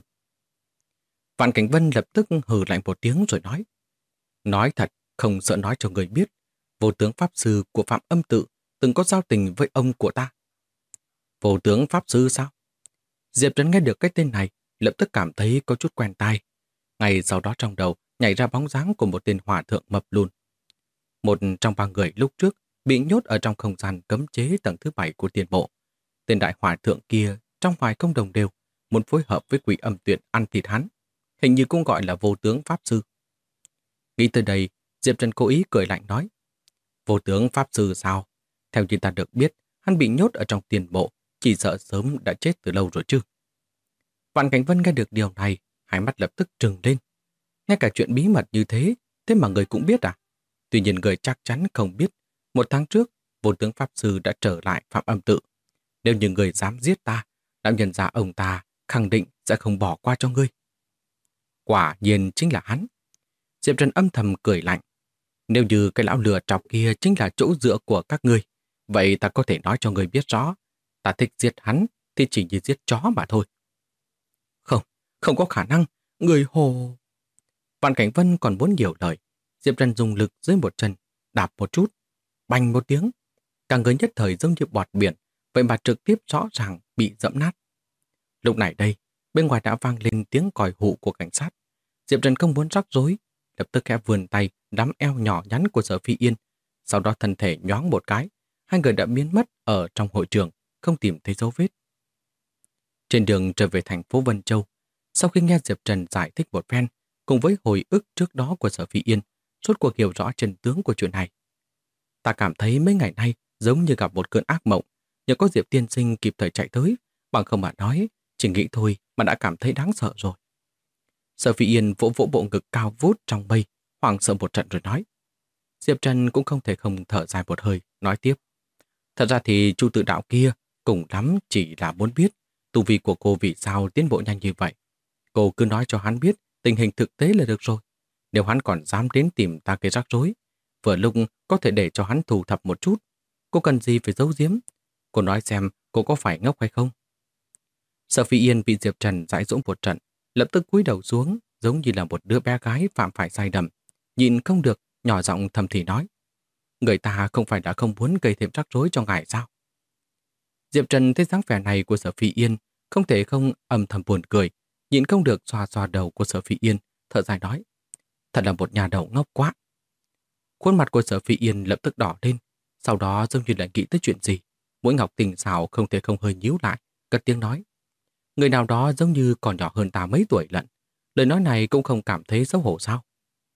Vạn Cảnh Vân lập tức hừ lạnh một tiếng rồi nói thật, không sợ nói cho người biết, vô tướng Pháp Sư của Phạm Âm Tự từng có giao tình với ông của ta. Vô tướng Pháp Sư sao? Diệp Trần nghe được cái tên này, lập tức cảm thấy có chút quen tai. Ngay sau đó trong đầu nhảy ra bóng dáng của một tên hòa thượng mập lùn. Một trong ba người lúc trước bị nhốt ở trong không gian cấm chế tầng thứ 7 của tiền bộ. Tên đại hòa thượng kia trong vài không đồng đều, muốn phối hợp với Quỷ Âm Tuyệt ăn thịt hắn. Hình như cũng gọi là vô tướng Pháp Sư. Nghĩ tới đây, Diệp Trần cố ý cười lạnh nói, vô tướng Pháp Sư sao? Theo như ta được biết, hắn bị nhốt ở trong tiền bộ, chỉ sợ sớm đã chết từ lâu rồi chứ. Vạn Cảnh Vân nghe được điều này, hai mắt lập tức trừng lên. Ngay cả chuyện bí mật như thế, thế mà người cũng biết à? Tuy nhiên người chắc chắn không biết, một tháng trước, vô tướng Pháp Sư đã trở lại Phạm Âm Tự. Nếu như người dám giết ta, đạo nhân gia ông ta khẳng định sẽ không bỏ qua cho ngươi. Quả nhiên chính là hắn. Diệp Trần âm thầm cười lạnh. Nếu như cái lão lừa trọc kia chính là chỗ dựa của các ngươi, vậy ta có thể nói cho người biết rõ. Ta thích giết hắn thì chỉ như giết chó mà thôi. Không, không có khả năng. Người hồ... Vạn Cảnh Vân còn muốn nhiều lời. Diệp Trần dùng lực dưới một chân, đạp một chút, bành một tiếng. Cả người nhất thời giống như bọt biển, vậy mà trực tiếp rõ ràng bị dẫm nát. Lúc này đây, bên ngoài đã vang lên tiếng còi hụ của cảnh sát. Diệp Trần không muốn rắc rối, lập tức khẽ vươn tay nắm eo nhỏ nhắn của Sở Phi Yên, sau đó thân thể nhoáng một cái, hai người đã biến mất ở trong hội trường, không tìm thấy dấu vết. Trên đường trở về thành phố Vân Châu, sau khi nghe Diệp Trần giải thích một phen, cùng với hồi ức trước đó của Sở Phi Yên, rốt cuộc hiểu rõ chân tướng của chuyện này. Ta cảm thấy mấy ngày nay giống như gặp một cơn ác mộng, nhờ có Diệp tiên sinh kịp thời chạy tới, bằng không mà nói, chỉ nghĩ thôi mà đã cảm thấy đáng sợ rồi. Sở Phi Yên vỗ vỗ bộ ngực cao vút trong mây, hoảng sợ một trận rồi nói. Diệp Trần cũng không thể không thở dài một hơi, nói tiếp. Thật ra thì Chu Tự Đạo kia cùng lắm chỉ là muốn biết tu vi của cô vì sao tiến bộ nhanh như vậy. Cô cứ nói cho hắn biết tình hình thực tế là được rồi. Nếu hắn còn dám đến tìm ta gây rắc rối, vừa lúc có thể để cho hắn thu thập một chút. Cô cần gì phải giấu giếm? Cô nói xem cô có phải ngốc hay không? Sở Phi Yên bị Diệp Trần dãi dỗ một trận, lập tức cúi đầu xuống, giống như là một đứa bé gái phạm phải sai lầm, nhịn không được, nhỏ giọng thầm thì nói: người ta không phải đã không muốn gây thêm rắc rối cho ngài sao? Diệp Trần thấy dáng vẻ này của Sở Phi Yên, không thể không âm thầm buồn cười, nhịn không được xoa xoa đầu của Sở Phi Yên, thở dài nói: thật là một nhà đầu ngốc quá. Khuôn mặt của Sở Phi Yên lập tức đỏ lên, sau đó giống như là nghĩ tới chuyện gì, mũi ngọc tình xảo không thể không hơi nhíu lại, cất tiếng nói: người nào đó giống như còn nhỏ hơn ta mấy tuổi lận. Lời nói này cũng không cảm thấy xấu hổ sao?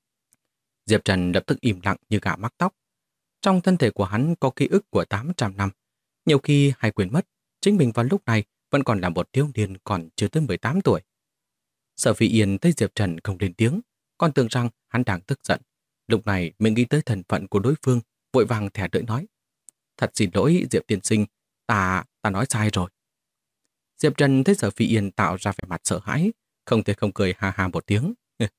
Diệp Trần lập tức im lặng như gà mắc tóc. Trong thân thể của hắn có ký ức của 800 năm. Nhiều khi hay quên mất, chính mình vào lúc này vẫn còn là một thiếu niên còn chưa tới 18 tuổi. Sở Phi Yên thấy Diệp Trần không lên tiếng, còn tưởng rằng hắn đang tức giận. Lúc này mình nghĩ tới thân phận của đối phương, vội vàng thẻ đợi nói: thật xin lỗi Diệp tiên sinh, ta nói sai rồi. Diệp Trần thấy Sở Phi Yên tạo ra vẻ mặt sợ hãi, không thể không cười ha ha một tiếng.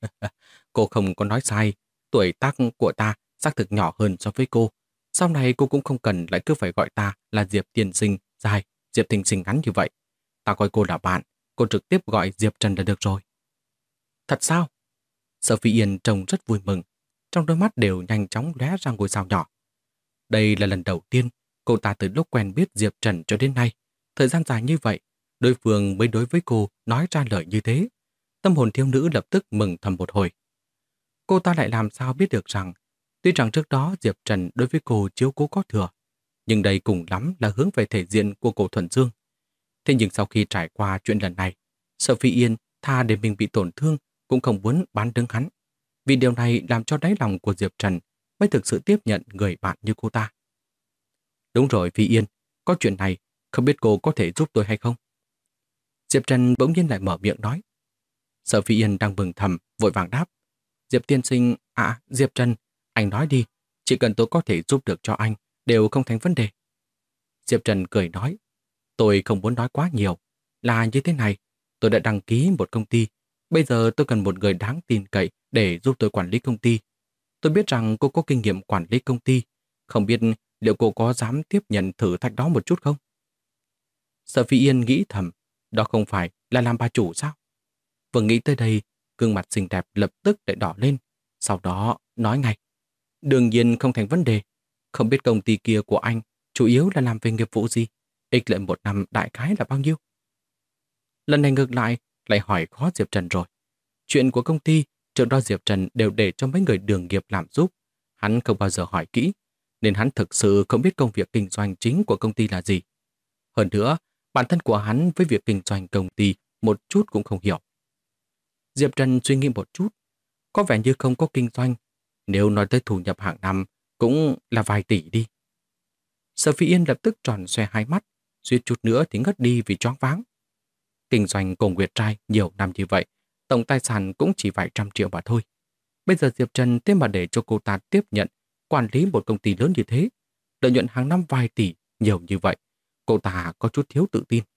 Cô không có nói sai, tuổi tác của ta xác thực nhỏ hơn so với cô. Sau này cô cũng không cần lại cứ phải gọi ta là Diệp tiên sinh dài, Diệp tiên sinh ngắn như vậy. Ta coi cô là bạn, cô trực tiếp gọi Diệp Trần là được rồi. Thật sao? Sở Phi Yên trông rất vui mừng, trong đôi mắt đều nhanh chóng lóe ra ngôi sao nhỏ. Đây là lần đầu tiên cô ta từ lúc quen biết Diệp Trần cho đến nay, thời gian dài như vậy, đối phương mới đối với cô nói ra lời như thế. Tâm hồn thiếu nữ lập tức mừng thầm một hồi. Cô ta lại làm sao biết được rằng, tuy rằng trước đó Diệp Trần đối với cô chiếu cố có thừa, nhưng đây cùng lắm là hướng về thể diện của cô Thuần Dương. Thế nhưng sau khi trải qua chuyện lần này, Sở Phi Yên tha để mình bị tổn thương cũng không muốn bán đứng hắn. Vì điều này làm cho đáy lòng của Diệp Trần mới thực sự tiếp nhận người bạn như cô ta. Đúng rồi Phi Yên, có chuyện này, không biết cô có thể giúp tôi hay không? Diệp Trần bỗng nhiên lại mở miệng nói. Sở Phi Yên đang mừng thầm, vội vàng đáp. Diệp tiên sinh, Diệp Trần, anh nói đi, chỉ cần tôi có thể giúp được cho anh, đều không thành vấn đề. Diệp Trần cười nói, tôi không muốn nói quá nhiều, là như thế này, tôi đã đăng ký một công ty, Bây giờ tôi cần một người đáng tin cậy để giúp tôi quản lý công ty. Tôi biết rằng cô có kinh nghiệm quản lý công ty. Không biết liệu cô có dám tiếp nhận thử thách đó một chút không? Sở Phi Yên nghĩ thầm, đó không phải là làm bà chủ sao? Vừa nghĩ tới đây, gương mặt xinh đẹp lập tức lại đỏ lên. Sau đó nói ngay, đương nhiên không thành vấn đề. Không biết công ty kia của anh chủ yếu là làm về nghiệp vụ gì? Ích lợi một năm đại khái là bao nhiêu? Lần này ngược lại hỏi khó Diệp Trần rồi. Chuyện của công ty, trước đó Diệp Trần đều để cho mấy người đường nghiệp làm giúp. Hắn không bao giờ hỏi kỹ, nên hắn thực sự không biết công việc kinh doanh chính của công ty là gì. Hơn nữa, bản thân của hắn với việc kinh doanh công ty một chút cũng không hiểu. Diệp Trần suy nghĩ một chút, có vẻ như không có kinh doanh. Nếu nói tới thu nhập hàng năm, cũng là vài tỷ đi. Sở Phi Yên lập tức tròn xoe hai mắt, suýt chút nữa thì ngất đi vì choáng váng. Kinh doanh cùng Nguyệt Trai nhiều năm như vậy, tổng tài sản cũng chỉ vài trăm triệu mà thôi. Bây giờ Diệp Trần thế mà để cho cô ta tiếp nhận, quản lý một công ty lớn như thế, lợi nhuận hàng năm vài tỷ, nhiều như vậy. Cô ta có chút thiếu tự tin.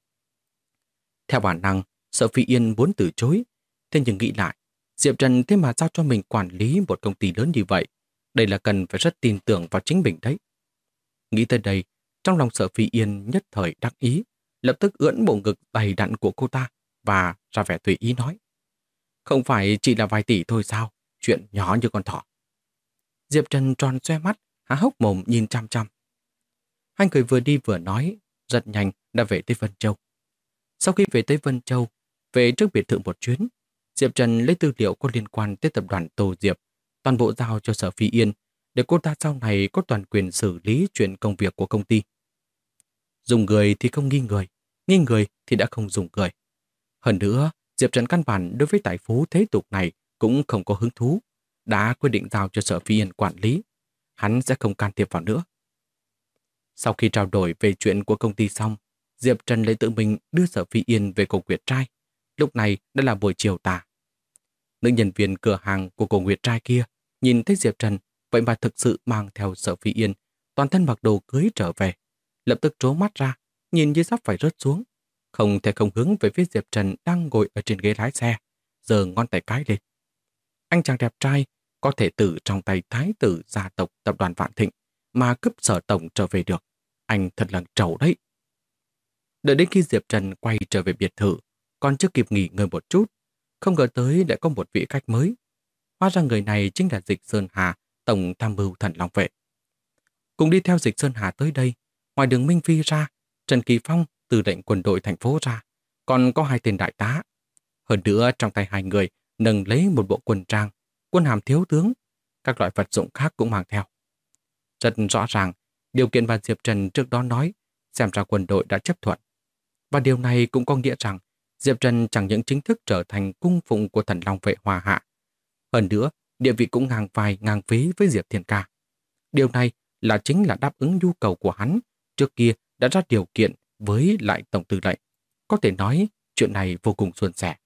Theo bản năng, Sở Phi Yên muốn từ chối, thế nhưng nghĩ lại, Diệp Trần thế mà giao cho mình quản lý một công ty lớn như vậy, đây là cần phải rất tin tưởng vào chính mình đấy. Nghĩ tới đây, trong lòng Sở Phi Yên nhất thời đắc ý, lập tức ưỡn bộ ngực đầy đặn của cô ta và ra vẻ tùy ý nói. Không phải chỉ là vài tỷ thôi sao, chuyện nhỏ như con thỏ. Diệp Trần tròn xoe mắt, há hốc mồm nhìn chăm chăm. Hai người vừa đi vừa nói, rất nhanh đã về tới Vân Châu. Sau khi về tới Vân Châu, về trước biệt thự một chuyến, Diệp Trần lấy tư liệu có liên quan tới tập đoàn Tô Diệp, toàn bộ giao cho Sở Phi Yên, để cô ta sau này có toàn quyền xử lý chuyện công việc của công ty. Dùng người thì không nghi người thì đã không dùng người. Hơn nữa, Diệp Trần căn bản đối với tài phú thế tục này cũng không có hứng thú, đã quyết định giao cho Sở Phi Yên quản lý. Hắn sẽ không can thiệp vào nữa. Sau khi trao đổi về chuyện của công ty xong, Diệp Trần lấy tự mình đưa Sở Phi Yên về cổ Nguyệt Trai. Lúc này đã là buổi chiều tà. Nữ nhân viên cửa hàng của cổ Nguyệt Trai kia nhìn thấy Diệp Trần, vậy mà thực sự mang theo Sở Phi Yên, toàn thân mặc đồ cưới trở về. Lập tức trố mắt ra, nhìn như sắp phải rớt xuống. Không thể không hướng về phía Diệp Trần đang ngồi ở trên ghế lái xe, giơ ngón tay cái lên. Anh chàng đẹp trai có thể từ trong tay thái tử gia tộc tập đoàn Vạn Thịnh mà cướp Sở tổng trở về được. Anh thật là trầu đấy. Đợi đến khi Diệp Trần quay trở về biệt thự, còn chưa kịp nghỉ ngơi một chút, không ngờ tới lại có một vị khách mới. Hóa ra người này chính là Dịch Sơn Hà, tổng tham mưu Thần Long Vệ. Cùng đi theo Dịch Sơn Hà tới đây, ngoài Đường Minh Phi ra, Trần Kỳ Phong, tư lệnh quân đội thành phố ra, còn có hai tên đại tá. Hơn nữa trong tay hai người nâng lấy một bộ quân trang, quân hàm thiếu tướng, các loại vật dụng khác cũng mang theo. Rất rõ ràng, điều kiện mà Diệp Trần trước đó nói, xem ra quân đội đã chấp thuận. Và điều này cũng có nghĩa rằng Diệp Trần chẳng những chính thức trở thành cung phụng của Thần Long Vệ Hòa Hạ. Hơn nữa, địa vị cũng ngang vai ngang phí với Diệp Thiên Ca. Điều này chính là đáp ứng nhu cầu của hắn, trước kia đã ra điều kiện với lại Tổng tư lệnh. Có thể nói chuyện này vô cùng suôn sẻ.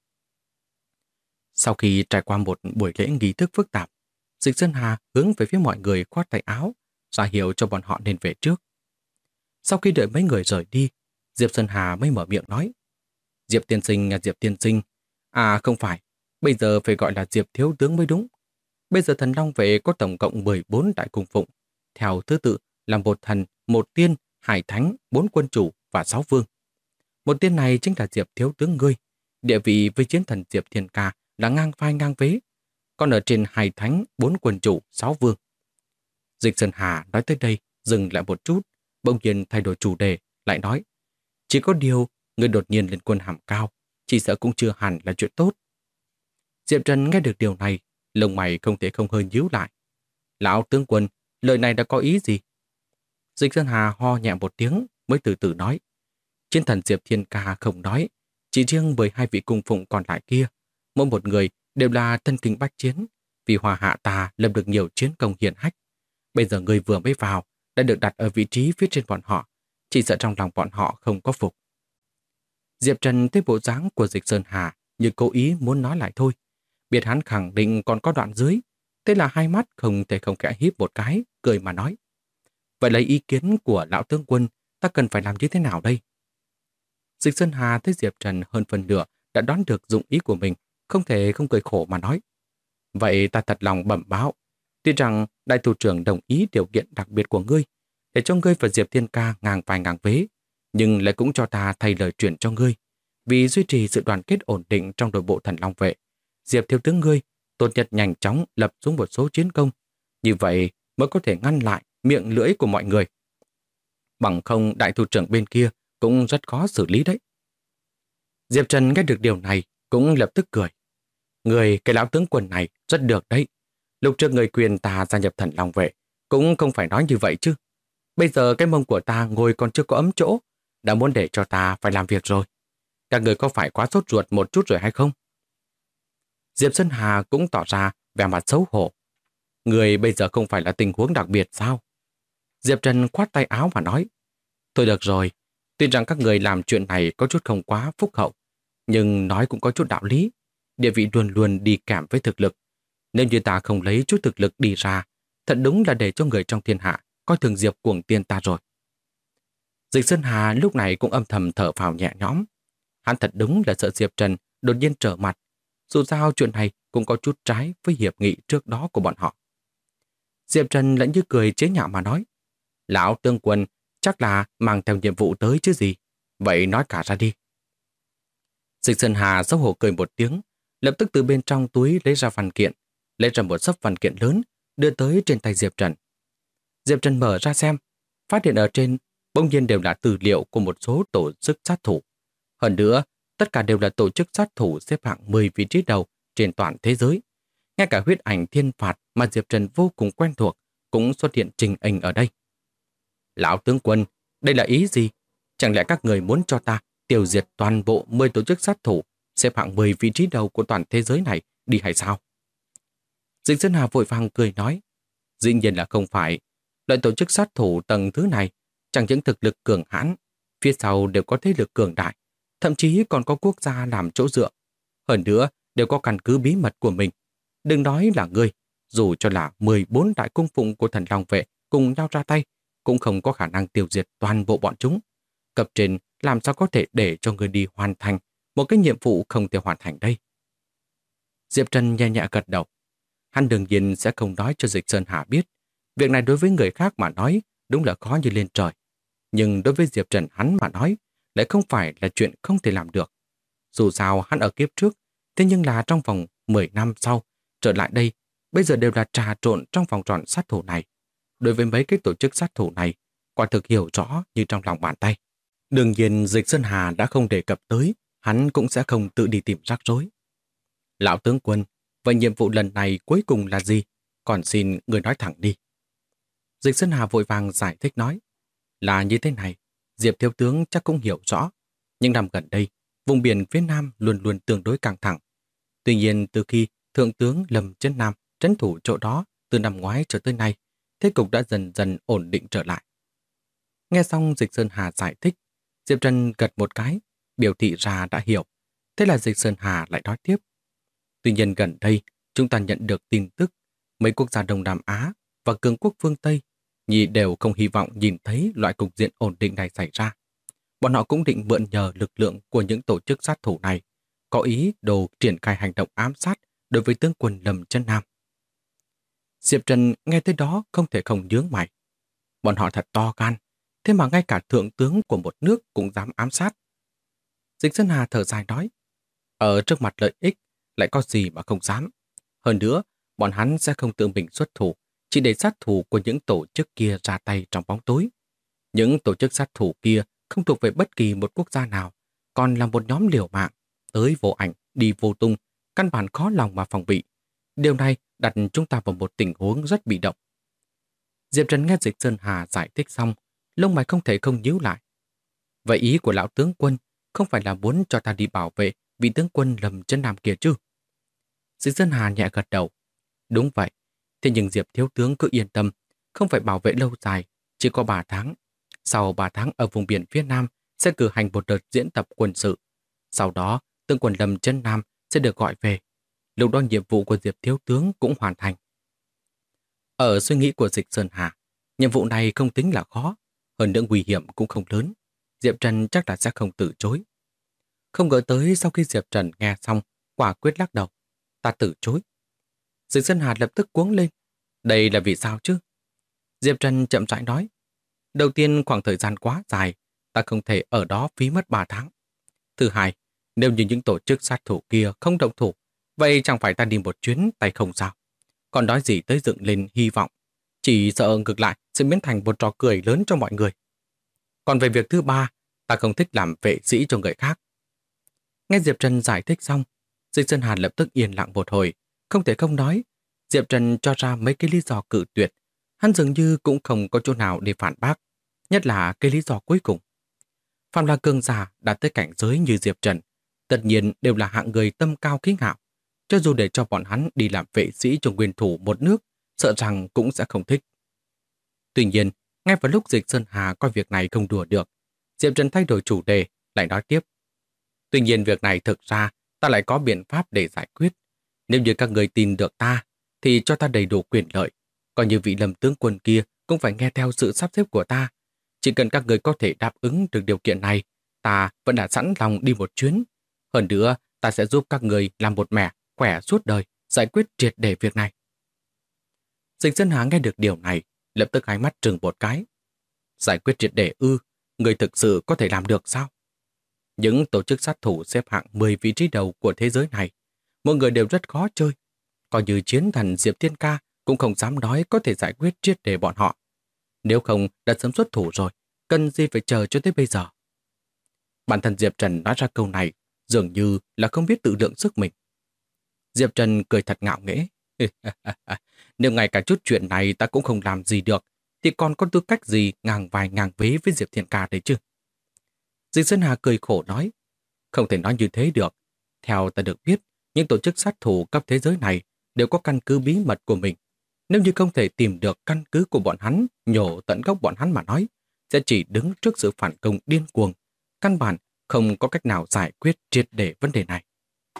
Sau khi trải qua một buổi lễ nghi thức phức tạp, Dịch Sơn Hà hướng về phía mọi người khoát tay áo, ra hiệu cho bọn họ nên về trước. Sau khi đợi mấy người rời đi, Diệp Sơn Hà mới mở miệng nói. Diệp tiên sinh là Diệp tiên sinh. À không phải, bây giờ phải gọi là Diệp thiếu tướng mới đúng. Bây giờ Thần Long Vệ có tổng cộng 14 đại cung phụng, theo thứ tự là một thần, một tiên, hai thánh, 4 quân chủ và 6 vương. Một tiên này chính là Diệp thiếu tướng ngươi, địa vị với chiến thần Diệp Thiên Ca là ngang vai ngang vế, còn ở trên hai thánh, 4 quân chủ, 6 vương. Dịch Sơn Hà nói tới đây, dừng lại một chút, bỗng nhiên thay đổi chủ đề, lại nói, chỉ có điều, người đột nhiên lên quân hàm cao, chỉ sợ cũng chưa hẳn là chuyện tốt. Diệp Trần nghe được điều này, lông mày không thể không hơi nhíu lại. Lão tướng quân, lời này đã có ý gì? Dịch Sơn Hà ho nhẹ một tiếng, mới từ từ nói. Chiến thần Diệp Thiên Ca không nói, chỉ riêng 12 vị cung phụng còn lại kia, mỗi một người đều là thân kinh bách chiến, vì Hòa Hạ ta lập được nhiều chiến công hiển hách. Bây giờ người vừa mới vào, đã được đặt ở vị trí phía trên bọn họ, chỉ sợ trong lòng bọn họ không có phục. Diệp Trần thấy bộ dáng của Dịch Sơn Hà như cố ý muốn nói lại thôi. Biết hắn khẳng định còn có đoạn dưới, thế là hai mắt không thể không khẽ híp một cái, cười mà nói. Vậy lấy ý kiến của lão tướng quân, ta cần phải làm như thế nào đây? Dịch Sơn Hà thấy Diệp Trần hơn phần nửa đã đoán được dụng ý của mình, không thể không cười khổ mà nói. Vậy ta thật lòng bẩm báo. Tuy rằng đại thủ trưởng đồng ý điều kiện đặc biệt của ngươi, để cho ngươi và Diệp Thiên Ca ngang vai ngang vế, nhưng lại cũng cho ta thay lời chuyển cho ngươi. Vì duy trì sự đoàn kết ổn định trong đội bộ Thần Long Vệ, Diệp thiếu tướng ngươi tốt nhất nhanh chóng lập xuống một số chiến công. Như vậy mới có thể ngăn lại miệng lưỡi của mọi người. Bằng không đại thủ trưởng bên kia cũng rất khó xử lý đấy. Diệp Trần nghe được điều này cũng lập tức cười. Người cái lão tướng quân này rất được đấy. Lúc trước người quyền ta gia nhập Thần Long Vệ cũng không phải nói như vậy chứ. Bây giờ cái mông của ta ngồi còn chưa có ấm chỗ, đã muốn để cho ta phải làm việc rồi. Các người có phải quá sốt ruột một chút rồi hay không? Diệp Sơn Hà cũng tỏ ra vẻ mặt xấu hổ. Người bây giờ không phải là tình huống đặc biệt sao? Diệp Trần khoát tay áo và nói, thôi được rồi, tuy rằng các người làm chuyện này có chút không quá phúc hậu, nhưng nói cũng có chút đạo lý. Địa vị luôn luôn đi kèm với thực lực. Nếu như ta không lấy chút thực lực đi ra, thật đúng là để cho người trong thiên hạ coi thường Diệp Cuồng Tiên ta rồi. Dịch Sơn Hà lúc này cũng âm thầm thở phào nhẹ nhõm. Hắn thật đúng là sợ Diệp Trần đột nhiên trở mặt. Dù sao chuyện này cũng có chút trái với hiệp nghị trước đó của bọn họ. Diệp Trần lẫn như cười chế nhạo mà nói, lão tướng quân chắc là mang theo nhiệm vụ tới chứ gì. Vậy nói cả ra đi. Dịch Sơn Hà xấu hổ cười một tiếng, lập tức từ bên trong túi lấy ra văn kiện, lấy ra một xấp văn kiện lớn, đưa tới trên tay Diệp Trần. Diệp Trần mở ra xem, phát hiện ở trên bỗng nhiên đều là tư liệu của một số tổ chức sát thủ. Hơn nữa, tất cả đều là tổ chức sát thủ xếp hạng 10 vị trí đầu trên toàn thế giới. Ngay cả huyết ảnh thiên phạt mà Diệp Trần vô cùng quen thuộc cũng xuất hiện trình hình ở đây. Lão tướng quân, đây là ý gì? Chẳng lẽ các người muốn cho ta tiêu diệt toàn bộ 10 tổ chức sát thủ xếp hạng 10 vị trí đầu của toàn thế giới này đi hay sao? Dịch Sơn Hà vội vàng cười nói, dĩ nhiên là không phải. Loại tổ chức sát thủ tầng thứ này chẳng những thực lực cường hãn, phía sau đều có thế lực cường đại, thậm chí còn có quốc gia làm chỗ dựa. Hơn nữa, đều có căn cứ bí mật của mình. Đừng nói là ngươi, dù cho là 14 đại cung phụng của Thần Long Vệ cùng nhau ra tay, cũng không có khả năng tiêu diệt toàn bộ bọn chúng. Cấp trên làm sao có thể để cho người đi hoàn thành một cái nhiệm vụ không thể hoàn thành đây? Diệp Trần nhẹ nhẹ gật đầu. Hắn đương nhiên sẽ không nói cho Dịch Sơn Hà biết. Việc này đối với người khác mà nói đúng là khó như lên trời. Nhưng đối với Diệp Trần hắn mà nói lại không phải là chuyện không thể làm được. Dù sao hắn ở kiếp trước, thế nhưng là trong vòng 10 năm sau, trở lại đây, bây giờ đều là trà trộn trong vòng tròn sát thủ này. Đối với mấy cái tổ chức sát thủ này, quả thực hiểu rõ như trong lòng bàn tay. Đương nhiên Dịch Sơn Hà đã không đề cập tới, hắn cũng sẽ không tự đi tìm rắc rối. Lão tướng quân, vậy nhiệm vụ lần này cuối cùng là gì? Còn xin người nói thẳng đi. Dịch Sơn Hà vội vàng giải thích nói, là như thế này, Diệp thiếu tướng chắc cũng hiểu rõ. Nhưng năm gần đây, vùng biển phía Nam luôn luôn tương đối căng thẳng. Tuy nhiên từ khi Thượng tướng Lâm Chân Nam trấn thủ chỗ đó từ năm ngoái trở tới nay, thế cục đã dần dần ổn định trở lại. Nghe xong Dịch Sơn Hà giải thích, Diệp Trần gật một cái, biểu thị ra đã hiểu. Thế là Dịch Sơn Hà lại nói tiếp. Tuy nhiên gần đây, chúng ta nhận được tin tức mấy quốc gia Đông Nam Á và cường quốc phương Tây nhì đều không hy vọng nhìn thấy loại cục diện ổn định này xảy ra. Bọn họ cũng định mượn nhờ lực lượng của những tổ chức sát thủ này, có ý đồ triển khai hành động ám sát đối với tướng quân Lâm Chân Nam. Diệp Trần nghe tới đó không thể không nhướng mày. Bọn họ thật to gan, thế mà ngay cả thượng tướng của một nước cũng dám ám sát. Dịch Sơn Hà thở dài nói, ở trước mặt lợi ích lại có gì mà không dám. Hơn nữa, bọn hắn sẽ không tự mình xuất thủ, chỉ để sát thủ của những tổ chức kia ra tay trong bóng tối. Những tổ chức sát thủ kia không thuộc về bất kỳ một quốc gia nào, còn là một nhóm liều mạng, tới vô ảnh, đi vô tung, căn bản khó lòng mà phòng bị. Điều này đặt chúng ta vào một tình huống rất bị động. Diệp Trần nghe Dịch Sơn Hà giải thích xong, lông mày không thể không nhíu lại. Vậy ý của lão tướng quân không phải là muốn cho ta đi bảo vệ vị tướng quân Lâm Chân Nam kia chứ? Dịch Sơn Hà nhẹ gật đầu. Đúng vậy, thế nhưng Diệp thiếu tướng cứ yên tâm, không phải bảo vệ lâu dài, chỉ có 3 tháng. Sau 3 tháng ở vùng biển phía Nam sẽ cử hành một đợt diễn tập quân sự. Sau đó, tướng quân Lâm Chân Nam sẽ được gọi về. Lúc đó nhiệm vụ của Diệp thiếu tướng cũng hoàn thành. Ở suy nghĩ của Dịch Sơn Hà, nhiệm vụ này không tính là khó, hơn nữa nguy hiểm cũng không lớn. Diệp Trần chắc là sẽ không từ chối. Không ngờ tới sau khi Diệp Trần nghe xong, quả quyết lắc đầu. Ta từ chối. Dịch Sơn Hà lập tức cuống lên. Đây là vì sao chứ? Diệp Trần chậm rãi nói. Đầu tiên, khoảng thời gian quá dài, ta không thể ở đó phí mất 3 tháng. Thứ hai, nếu như những tổ chức sát thủ kia không động thủ, vậy chẳng phải ta đi một chuyến tay không sao? Còn nói gì tới dựng lên hy vọng, chỉ sợ ngược lại sẽ biến thành một trò cười lớn cho mọi người. Còn về việc thứ ba, ta không thích làm vệ sĩ cho người khác. Nghe Diệp Trần giải thích xong, Dịch Sơn Hàn lập tức yên lặng một hồi, không thể không nói. Diệp Trần cho ra mấy cái lý do cự tuyệt, hắn dường như cũng không có chỗ nào để phản bác, nhất là cái lý do cuối cùng. Phạm là cường giả đạt tới cảnh giới như Diệp Trần, tất nhiên đều là hạng người tâm cao khí ngạo. Cho dù để cho bọn hắn đi làm vệ sĩ cho nguyên thủ một nước, sợ rằng cũng sẽ không thích. Tuy nhiên, ngay vào lúc Dịch Sơn Hà coi việc này không đùa được, Diệp Trần thay đổi chủ đề, lại nói tiếp. Tuy nhiên việc này thực ra ta lại có biện pháp để giải quyết. Nếu như các người tin được ta, thì cho ta đầy đủ quyền lợi. Coi như vị Lâm tướng quân kia cũng phải nghe theo sự sắp xếp của ta. Chỉ cần các người có thể đáp ứng được điều kiện này, ta vẫn đã sẵn lòng đi một chuyến. Hơn nữa, ta sẽ giúp các người làm một mẻ, khỏe suốt đời, giải quyết triệt để việc này. Dịch Sơn Hà nghe được điều này, lập tức hai mắt trừng một cái. Giải quyết triệt để ư, người thực sự có thể làm được sao? Những tổ chức sát thủ xếp hạng 10 vị trí đầu của thế giới này, mọi người đều rất khó chơi. Coi như chiến thần Diệp Thiên Ca cũng không dám nói có thể giải quyết triệt để bọn họ. Nếu không đã sớm xuất thủ rồi, cần gì phải chờ cho tới bây giờ? Bản thân Diệp Trần nói ra câu này, dường như là không biết tự lượng sức mình. Diệp Trần cười thật ngạo nghễ. Nếu ngay cả chút chuyện này ta cũng không làm gì được, thì còn có tư cách gì ngang vai ngang vế với Diệp Thiên Ca đấy chứ? Dịch Sơn Hà cười khổ nói, không thể nói như thế được. Theo ta được biết, những tổ chức sát thủ cấp thế giới này đều có căn cứ bí mật của mình. Nếu như không thể tìm được căn cứ của bọn hắn, nhổ tận gốc bọn hắn mà nói, sẽ chỉ đứng trước sự phản công điên cuồng. Căn bản không có cách nào giải quyết triệt để vấn đề này.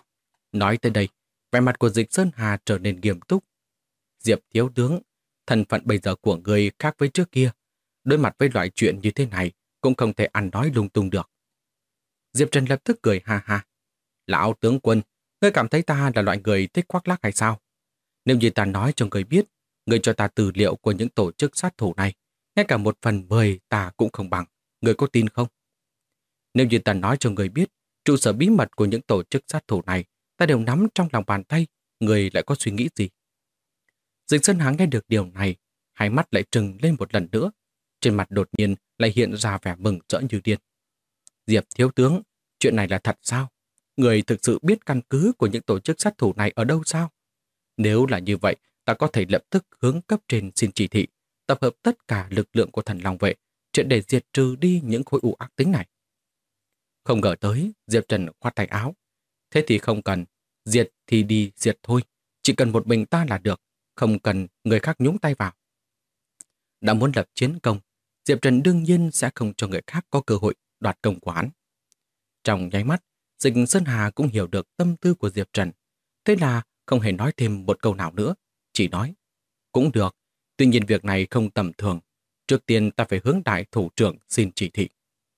Nói tới đây, vẻ mặt của Dịch Sơn Hà trở nên nghiêm túc. Diệp thiếu tướng, thân phận bây giờ của người khác với trước kia. Đối mặt với loại chuyện như thế này, cũng không thể ăn nói lung tung được. Diệp Trần lập tức cười ha ha. Lão tướng quân, ngươi cảm thấy ta là loại người thích khoác lác hay sao? Nếu như ta nói cho người biết, người cho ta tư liệu của những tổ chức sát thủ này, ngay cả 1/10 ta cũng không bằng. Người có tin không? Nếu như ta nói cho người biết, trụ sở bí mật của những tổ chức sát thủ này, ta đều nắm trong lòng bàn tay, người lại có suy nghĩ gì? Dịch Sơn Hà nghe được điều này, hai mắt lại trừng lên một lần nữa. Trên mặt đột nhiên lại hiện ra vẻ mừng rỡ như điên. Diệp thiếu tướng, chuyện này là thật sao? Người thực sự biết căn cứ của những tổ chức sát thủ này ở đâu sao? Nếu là như vậy, ta có thể lập tức hướng cấp trên xin chỉ thị, tập hợp tất cả lực lượng của Thần Long Vệ, chuyện để diệt trừ đi những khối u ác tính này. Không ngờ tới, Diệp Trần khoát tay áo. Thế thì không cần, diệt thì đi diệt thôi, chỉ cần một mình ta là được, không cần người khác nhúng tay vào. Đã muốn lập chiến công, Diệp Trần đương nhiên sẽ không cho người khác có cơ hội đoạt công của hắn. Trong nháy mắt, Dịch Sơn Hà cũng hiểu được tâm tư của Diệp Trần. Thế là không hề nói thêm một câu nào nữa, chỉ nói, cũng được, tuy nhiên việc này không tầm thường. Trước tiên ta phải hướng đại thủ trưởng xin chỉ thị.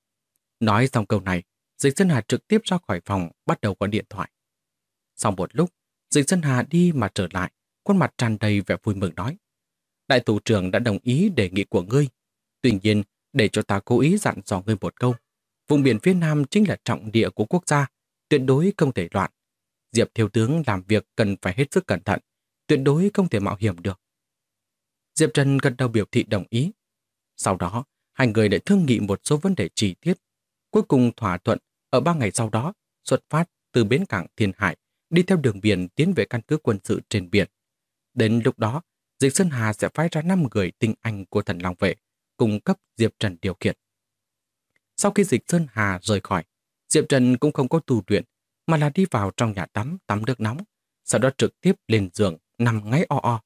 Nói xong câu này, Dịch Sơn Hà trực tiếp ra khỏi phòng bắt đầu gọi điện thoại. Sau một lúc, Dịch Sơn Hà đi mà trở lại, khuôn mặt tràn đầy vẻ vui mừng nói. Đại thủ trưởng đã đồng ý đề nghị của ngươi. Tuy nhiên, để cho ta cố ý dặn dò ngươi một câu. Vùng biển phía Nam chính là trọng địa của quốc gia, tuyệt đối không thể loạn. Diệp thiếu tướng làm việc cần phải hết sức cẩn thận, tuyệt đối không thể mạo hiểm được. Diệp Trần gật đầu biểu thị đồng ý. Sau đó, hai người lại thương nghị một số vấn đề chi tiết. Cuối cùng thỏa thuận ở 3 ngày sau đó, xuất phát từ bến cảng Thiên Hải, đi theo đường biển tiến về căn cứ quân sự trên biển. Đến lúc đó, Dịch Sơn Hà sẽ phái ra 5 người tinh anh của Thần Long Vệ, cung cấp Diệp Trần điều khiển. Sau khi Dịch Sơn Hà rời khỏi, Diệp Trần cũng không có tu luyện, mà là đi vào trong nhà tắm, tắm nước nóng, sau đó trực tiếp lên giường, nằm ngáy o o.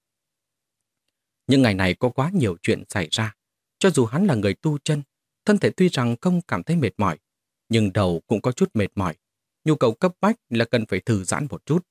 Những ngày này có quá nhiều chuyện xảy ra. Cho dù hắn là người tu chân, thân thể tuy rằng không cảm thấy mệt mỏi, nhưng đầu cũng có chút mệt mỏi. Nhu cầu cấp bách là cần phải thư giãn một chút.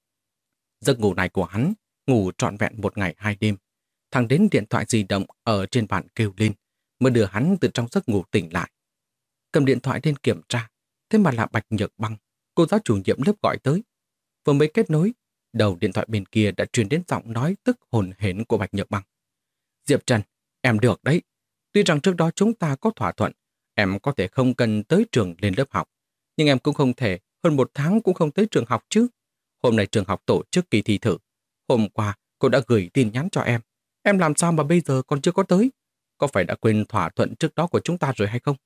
Giấc ngủ này của hắn, ngủ trọn vẹn 1 ngày 2 đêm. Thẳng đến điện thoại di động ở trên bàn kêu lên, mới đưa hắn từ trong giấc ngủ tỉnh lại. Cầm điện thoại lên kiểm tra, thế mà là Bạch Nhược Băng, cô giáo chủ nhiệm lớp gọi tới. Vừa mới kết nối, đầu điện thoại bên kia đã truyền đến giọng nói tức hồn hển của Bạch Nhược Băng. Diệp Trần, em được đấy. Tuy rằng trước đó chúng ta có thỏa thuận, em có thể không cần tới trường lên lớp học, nhưng em cũng không thể hơn 1 tháng cũng không tới trường học chứ. Hôm nay trường học tổ chức kỳ thi thử. Hôm qua cô đã gửi tin nhắn cho em. Em làm sao mà bây giờ còn chưa có tới? Có phải đã quên thỏa thuận trước đó của chúng ta rồi hay không?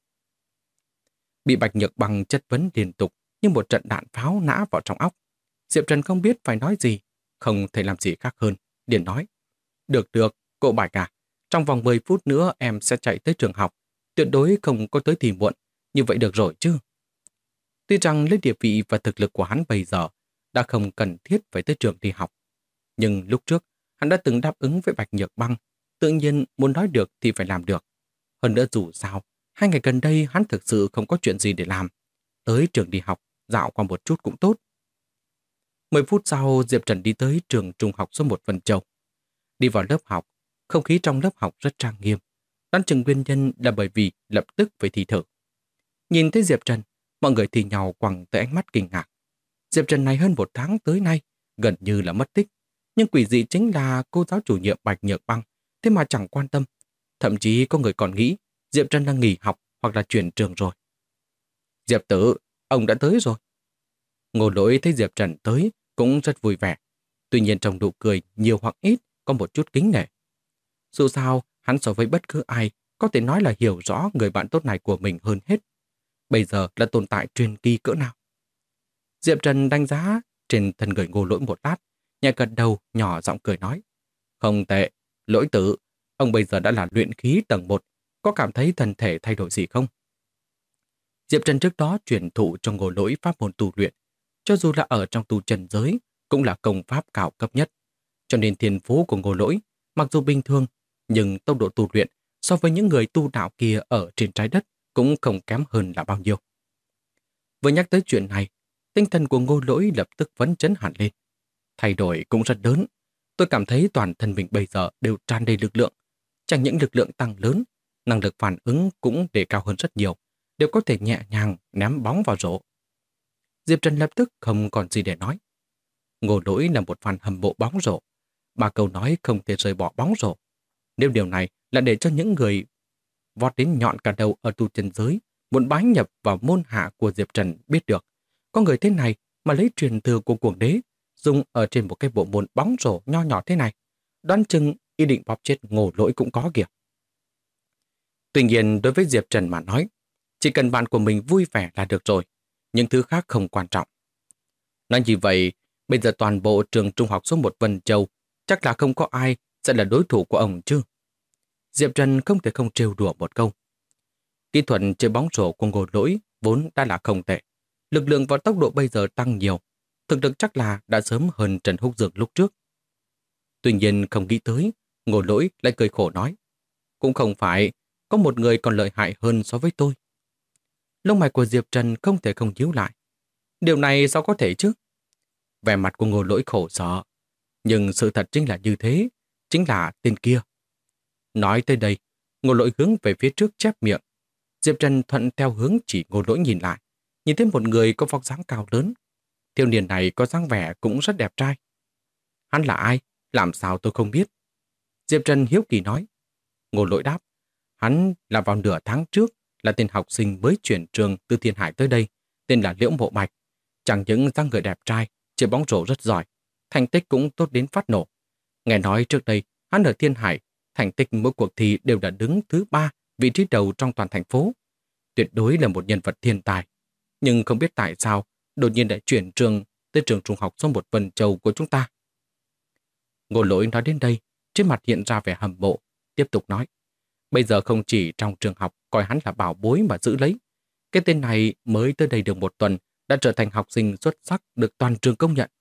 Bị Bạch Nhược Băng chất vấn liên tục như một trận đạn pháo nã vào trong óc. Diệp Trần không biết phải nói gì, không thể làm gì khác hơn. Điền nói, được, cô Bạch à, trong vòng 10 phút nữa em sẽ chạy tới trường học, tuyệt đối không có tới thì muộn, như vậy được rồi chứ. Tuy rằng lấy địa vị và thực lực của hắn bây giờ đã không cần thiết phải tới trường đi học, nhưng lúc trước hắn đã từng đáp ứng với Bạch Nhược Băng, tự nhiên muốn nói được thì phải làm được. Hơn nữa dù sao, 2 ngày gần đây hắn thực sự không có chuyện gì để làm. Tới trường đi học, dạo qua một chút cũng tốt. 10 phút sau, Diệp Trần đi tới trường trung học số 1 Vân Châu. Đi vào lớp học, không khí trong lớp học rất trang nghiêm. Đoán chừng nguyên nhân là bởi vì lập tức phải thi thử. Nhìn thấy Diệp Trần, mọi người thì nhau quẳng tới ánh mắt kinh ngạc. Diệp Trần này hơn 1 tháng tới nay, gần như là mất tích. Nhưng quỷ dị chính là cô giáo chủ nhiệm Bạch Nhược Băng, thế mà chẳng quan tâm. Thậm chí có người còn nghĩ Diệp Trần đang nghỉ học hoặc là chuyển trường rồi. Diệp Tử, ông đã tới rồi. Ngô Lỗi thấy Diệp Trần tới cũng rất vui vẻ. Tuy nhiên trong nụ cười nhiều hoặc ít có một chút kính nể. Dù sao, hắn so với bất cứ ai có thể nói là hiểu rõ người bạn tốt này của mình hơn hết. Bây giờ là tồn tại truyền kỳ cỡ nào. Diệp Trần đánh giá trên thân người Ngô Lỗi một lát, nhẹ gật đầu nhỏ giọng cười nói. Không tệ, Lỗi tử, ông bây giờ đã là luyện khí tầng 1, có cảm thấy thân thể thay đổi gì không? Diệp Trần trước đó truyền thụ cho Ngô Lỗi pháp môn tu luyện, cho dù là ở trong tu trần giới, cũng là công pháp cao cấp nhất. Cho nên thiên phú của Ngô Lỗi, mặc dù bình thường, nhưng tốc độ tu luyện so với những người tu đạo kia ở trên trái đất cũng không kém hơn là bao nhiêu. Vừa nhắc tới chuyện này, tinh thần của Ngô Lỗi lập tức phấn chấn hẳn lên. Thay đổi cũng rất lớn. Tôi cảm thấy toàn thân mình bây giờ đều tràn đầy lực lượng. Chẳng những lực lượng tăng lớn, năng lực phản ứng cũng đề cao hơn rất nhiều, đều có thể nhẹ nhàng ném bóng vào rổ. Diệp Trần lập tức không còn gì để nói. Ngô Lỗi là một fan hâm mộ bóng rổ. 3 câu nói không thể rời bỏ bóng rổ. Nếu điều này là để cho những người vọt đến nhọn cả đầu ở tu chân giới muốn bái nhập vào môn hạ của Diệp Trần biết được, có người thế này mà lấy truyền thừa của cuồng đế dùng ở trên một cái bộ môn bóng rổ nho nhỏ thế này, đoán chừng ý định bóp chết Ngô Lỗi cũng có kìa. Tuy nhiên đối với Diệp Trần mà nói, chỉ cần bạn của mình vui vẻ là được rồi, những thứ khác không quan trọng. Nói như vậy, bây giờ toàn bộ trường trung học số 1 Vân Châu chắc là không có ai sẽ là đối thủ của ông chứ. Diệp Trần không thể không trêu đùa một câu. Kỹ thuật chơi bóng rổ của Ngô Lỗi vốn đã là không tệ. Lực lượng và tốc độ bây giờ tăng nhiều. Thực lực chắc là đã sớm hơn Trần Húc Dược lúc trước. Tuy nhiên không nghĩ tới, Ngô Lỗi lại cười khổ nói. Cũng không phải, có một người còn lợi hại hơn so với tôi. Lông mày của Diệp Trần không thể không nhíu lại. Điều này sao có thể chứ? Vẻ mặt của Ngô Lỗi khổ sở. Nhưng sự thật chính là như thế, chính là tên kia. Nói tới đây, Ngô Lỗi hướng về phía trước chép miệng. Diệp Trần thuận theo hướng chỉ Ngô Lỗi nhìn lại, nhìn thấy một người có vóc dáng cao lớn. Thiếu niên này có dáng vẻ cũng rất đẹp trai. Hắn là ai? Làm sao tôi không biết? Diệp Trần hiếu kỳ nói. Ngô Lỗi đáp. Hắn là vào nửa tháng trước là tên học sinh mới chuyển trường từ Thiên Hải tới đây, tên là Liễu Mộ Bạch. Chẳng những dáng người đẹp trai, chơi bóng rổ rất giỏi, thành tích cũng tốt đến phát nổ. Nghe nói trước đây, hắn ở Thiên Hải, thành tích mỗi cuộc thi đều đã đứng thứ 3, vị trí đầu trong toàn thành phố. Tuyệt đối là một nhân vật thiên tài. Nhưng không biết tại sao, đột nhiên lại chuyển trường tới trường trung học số 1 Vân Châu của chúng ta. Ngô Lỗi nói đến đây, trên mặt hiện ra vẻ hâm mộ, tiếp tục nói. Bây giờ không chỉ trong trường học coi hắn là bảo bối mà giữ lấy. Cái tên này mới tới đây được 1 tuần đã trở thành học sinh xuất sắc được toàn trường công nhận.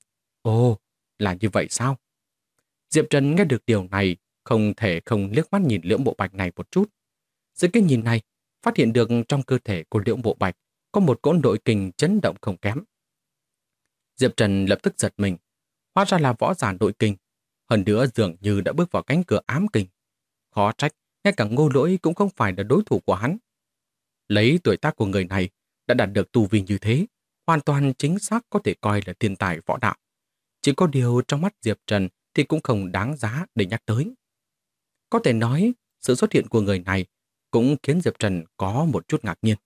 Ồ, là như vậy sao? Diệp Trần nghe được điều này, không thể không liếc mắt nhìn Liễu Mộ Bạch này một chút. Dưới cái nhìn này, phát hiện được trong cơ thể của Liễu Mộ Bạch có một cỗ nội kình chấn động không kém. Diệp Trần lập tức giật mình, hóa ra là võ giả nội kình, hơn nữa dường như đã bước vào cánh cửa ám kình. Khó trách, ngay cả Ngô Lỗi cũng không phải là đối thủ của hắn. Lấy tuổi tác của người này đã đạt được tu vi như thế, hoàn toàn chính xác có thể coi là thiên tài võ đạo. Chỉ có điều trong mắt Diệp Trần thì cũng không đáng giá để nhắc tới. Có thể nói, sự xuất hiện của người này cũng khiến Diệp Trần có một chút ngạc nhiên.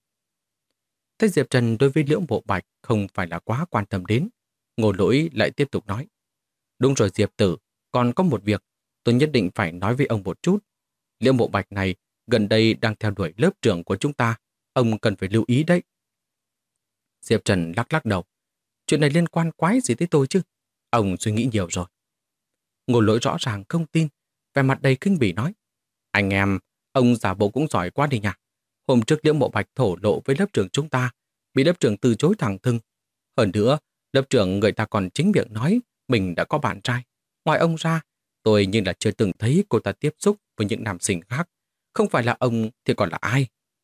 Thế Diệp Trần đối với Liễu Mộ Bạch không phải là quá quan tâm đến. Ngô Lỗi lại tiếp tục nói. Đúng rồi Diệp Tử, còn có một việc tôi nhất định phải nói với ông một chút. Liễu Mộ Bạch này gần đây đang theo đuổi lớp trưởng của chúng ta. Ông cần phải lưu ý đấy. Diệp Trần lắc lắc đầu. Chuyện này liên quan quái gì tới tôi chứ? Ông suy nghĩ nhiều rồi. Ngô Lỗi rõ ràng không tin, vẻ mặt đầy kinh bỉ nói. Anh em, ông giả bộ cũng giỏi quá đi nhỉ. Hôm trước Liễu Mộ Bạch thổ lộ với lớp trưởng chúng ta, bị lớp trưởng từ chối thẳng thừng. Hơn nữa, lớp trưởng người ta còn chính miệng nói mình đã có bạn trai. Ngoài ông ra, tôi nhưng là chưa từng thấy cô ta tiếp xúc với những nam sinh khác. Không phải là ông thì còn là ai?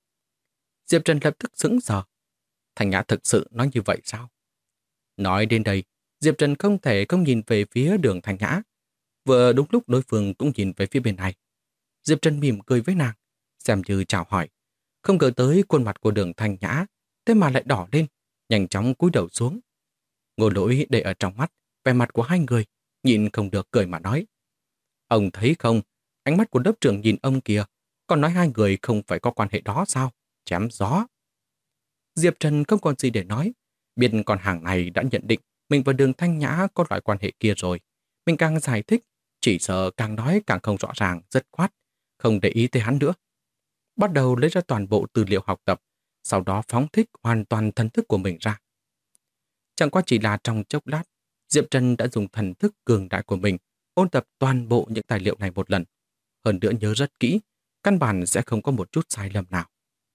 Diệp Trần lập tức sững sờ. Thanh Nhã thực sự nói như vậy sao? Nói đến đây, Diệp Trần không thể không nhìn về phía đường Thanh Nhã. Vừa đúng lúc đối phương cũng nhìn về phía bên này. Diệp Trần mỉm cười với nàng, xem như chào hỏi. Không ngờ tới khuôn mặt của đường Thanh Nhã, thế mà lại đỏ lên, nhanh chóng cúi đầu xuống. Ngô Lỗi để ở trong mắt, vẻ mặt của hai người, nhịn không được cười mà nói. Ông thấy không, ánh mắt của lớp trưởng nhìn ông kìa, còn nói hai người không phải có quan hệ đó sao? Chém gió. Diệp Trần không còn gì để nói, biết con hàng này đã nhận định mình và đường Thanh Nhã có loại quan hệ kia rồi. Mình càng giải thích, chỉ sợ càng nói càng không rõ ràng, rất khoát, không để ý tới hắn nữa. Bắt đầu lấy ra toàn bộ tư liệu học tập, sau đó phóng thích hoàn toàn thần thức của mình ra. Chẳng qua chỉ là trong chốc lát, Diệp Trần đã dùng thần thức cường đại của mình ôn tập toàn bộ những tài liệu này một lần. Hơn nữa nhớ rất kỹ, căn bản sẽ không có một chút sai lầm nào.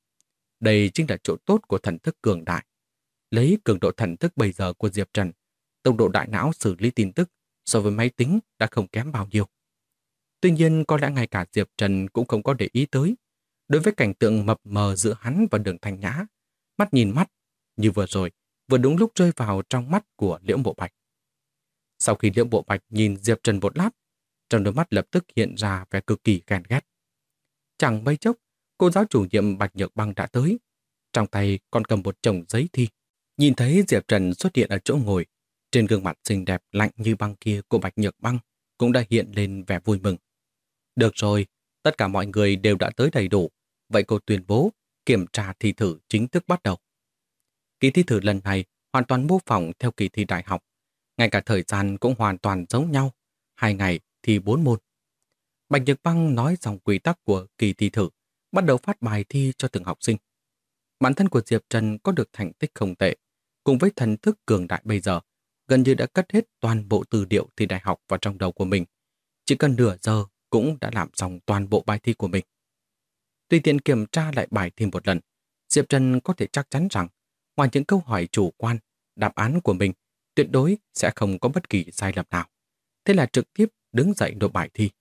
Đây chính là chỗ tốt của thần thức cường đại. Lấy cường độ thần thức bây giờ của Diệp Trần, tốc độ đại não xử lý tin tức so với máy tính đã không kém bao nhiêu. Tuy nhiên có lẽ ngay cả Diệp Trần cũng không có để ý tới. Đối với cảnh tượng mập mờ giữa hắn và đường Thanh Nhã, mắt nhìn mắt, như vừa rồi, vừa đúng lúc rơi vào trong mắt của Liễu Mộ Bạch. Sau khi Liễu Mộ Bạch nhìn Diệp Trần một lát, trong đôi mắt lập tức hiện ra vẻ cực kỳ ghen ghét. Chẳng mấy chốc, cô giáo chủ nhiệm Bạch Nhược Băng đã tới. Trong tay còn cầm một chồng giấy thi. Nhìn thấy Diệp Trần xuất hiện ở chỗ ngồi, trên gương mặt xinh đẹp lạnh như băng kia của Bạch Nhược Băng cũng đã hiện lên vẻ vui mừng. Được rồi, tất cả mọi người đều đã tới đầy đủ. Vậy cô tuyên bố kiểm tra thi thử chính thức bắt đầu. Kỳ thi thử lần này hoàn toàn mô phỏng theo kỳ thi đại học. Ngay cả thời gian cũng hoàn toàn giống nhau. 2 ngày thì 4 môn. Bạch Nhược Băng nói dòng quy tắc của kỳ thi thử, bắt đầu phát bài thi cho từng học sinh. Bản thân của Diệp Trần có được thành tích không tệ, cùng với thần thức cường đại bây giờ, gần như đã cất hết toàn bộ tư liệu thi đại học vào trong đầu của mình. Chỉ cần nửa giờ cũng đã làm xong toàn bộ bài thi của mình. Tùy tiện kiểm tra lại bài thi một lần, Diệp Trần có thể chắc chắn rằng, ngoài những câu hỏi chủ quan, đáp án của mình tuyệt đối sẽ không có bất kỳ sai lầm nào. Thế là trực tiếp đứng dậy nộp bài thi.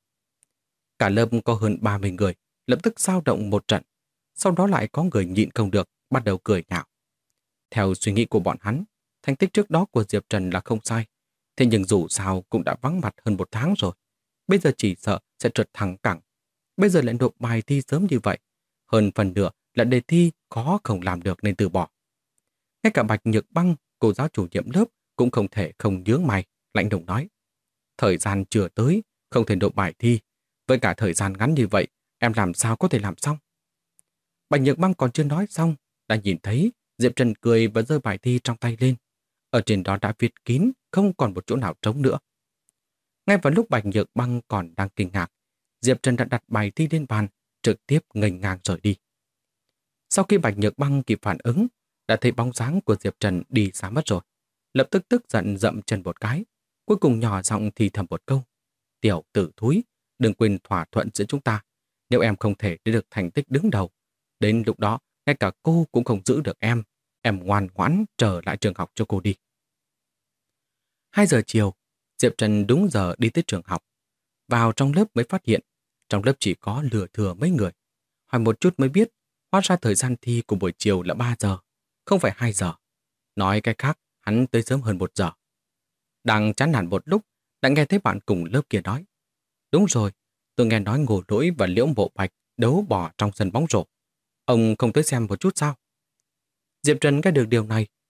Cả lớp có hơn 30 người, lập tức xao động một trận. Sau đó lại có người nhịn không được, bắt đầu cười nhạo. Theo suy nghĩ của bọn hắn, thành tích trước đó của Diệp Trần là không sai. Thế nhưng dù sao cũng đã vắng mặt hơn 1 tháng rồi. Bây giờ chỉ sợ sẽ trượt thẳng cẳng. Bây giờ lại nộp bài thi sớm như vậy. Hơn phần nửa là đề thi khó không làm được nên từ bỏ. Ngay cả Bạch Nhược Băng, cô giáo chủ nhiệm lớp, cũng không thể không nhướng mày, lạnh lùng nói. Thời gian chưa tới, không thể nộp bài thi. Với cả thời gian ngắn như vậy, em làm sao có thể làm xong? Bạch Nhược Băng còn chưa nói xong, đã nhìn thấy Diệp Trần cười và giơ bài thi trong tay lên. Ở trên đó đã viết kín, không còn một chỗ nào trống nữa. Ngay vào lúc Bạch Nhược Băng còn đang kinh ngạc, Diệp Trần đã đặt bài thi lên bàn, trực tiếp nghênh ngang rời đi. Sau khi Bạch Nhược Băng kịp phản ứng, đã thấy bóng dáng của Diệp Trần đi xa mất rồi. Lập tức tức giận dậm chân một cái, cuối cùng nhỏ giọng thì thầm một câu. Tiểu tử thúi, đừng quên thỏa thuận giữa chúng ta. Nếu em không thể để được thành tích đứng đầu, đến lúc đó ngay cả cô cũng không giữ được em. Em ngoan ngoãn trở lại trường học cho cô đi. 2 giờ chiều, Diệp Trần đúng giờ đi tới trường học. Vào trong lớp mới phát hiện, trong lớp chỉ có lừa thừa mấy người. Hỏi một chút mới biết, hóa ra thời gian thi của buổi chiều là 3 giờ, không phải 2 giờ. Nói cái khác, hắn tới sớm hơn 1 giờ. Đang chán nản một lúc, đã nghe thấy bạn cùng lớp kia nói. Đúng rồi, tôi nghe nói Ngô Lỗi và Liễu Mộ Bạch đấu bỏ trong sân bóng rổ. Ông không tới xem một chút sao? Diệp Trần nghe được điều này,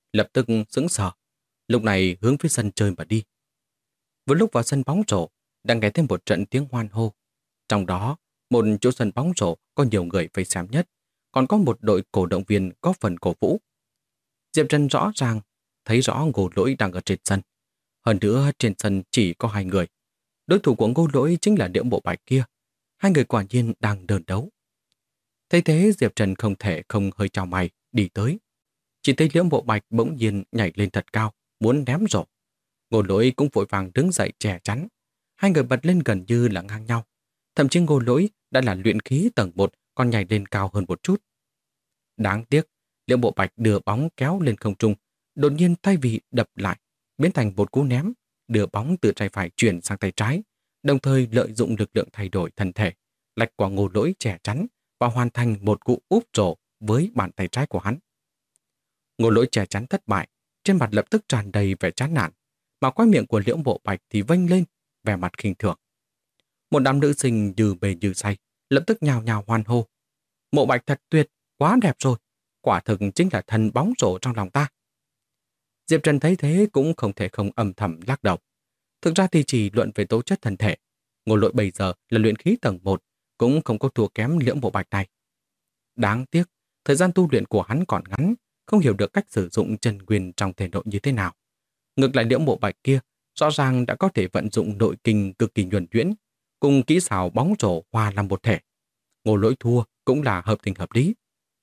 lập tức sững sờ, lúc này hướng phía sân chơi mà đi. Vừa lúc vào sân bóng rổ, đang nghe thêm một trận tiếng hoan hô. Trong đó, một chỗ sân bóng rổ có nhiều người vây xem nhất, còn có một đội cổ động viên có phần cổ vũ. Diệp Trần rõ ràng thấy rõ Ngô Lỗi đang ở trên sân. Hơn nữa trên sân chỉ có hai người. Đối thủ của Ngô Lỗi chính là Liễu Mộ Bạch kia. Hai người quả nhiên đang đơn đấu. Thấy thế Diệp Trần không thể không hơi chào mày đi tới. Chỉ thấy Liễu Mộ Bạch bỗng nhiên nhảy lên thật cao, muốn ném rổ. Ngô Lỗi cũng vội vàng đứng dậy che chắn. Hai người bật lên gần như là ngang nhau. Thậm chí Ngô Lỗi đã là luyện khí tầng 1, còn nhảy lên cao hơn một chút. Đáng tiếc, Liễu Mộ Bạch đưa bóng kéo lên không trung, đột nhiên thay vì đập lại, biến thành một cú ném, đưa bóng từ tay phải chuyển sang tay trái, đồng thời lợi dụng lực lượng thay đổi thân thể, lách qua Ngô Lỗi che chắn và hoàn thành một cú úp rổ với bàn tay trái của hắn. Ngô Lỗi che chắn thất bại, trên mặt lập tức tràn đầy vẻ chán nản, mà khóe miệng của Liễu Mộ Bạch thì vênh lên, vẻ mặt khinh thường. Một đám nữ sinh như bề như say, lập tức nhào nhào hoan hô. Mộ Bạch thật tuyệt, quá đẹp rồi, quả thực chính là thần bóng rổ trong lòng ta. Diệp Trần thấy thế cũng không thể không âm thầm lắc đầu. Thực ra thì chỉ luận về tố chất thân thể, Ngô Lỗi bây giờ là luyện khí tầng 1, cũng không có thua kém Liễu Mộ Bạch này. Đáng tiếc, thời gian tu luyện của hắn còn ngắn, không hiểu được cách sử dụng chân nguyên trong thể nội như thế nào. Ngược lại Liễu Mộ Bạch kia, rõ ràng đã có thể vận dụng nội kinh cực kỳ nhuần nhuyễn, cùng kỹ xảo bóng rổ hòa làm một thể. Ngô Lỗi thua cũng là hợp tình hợp lý.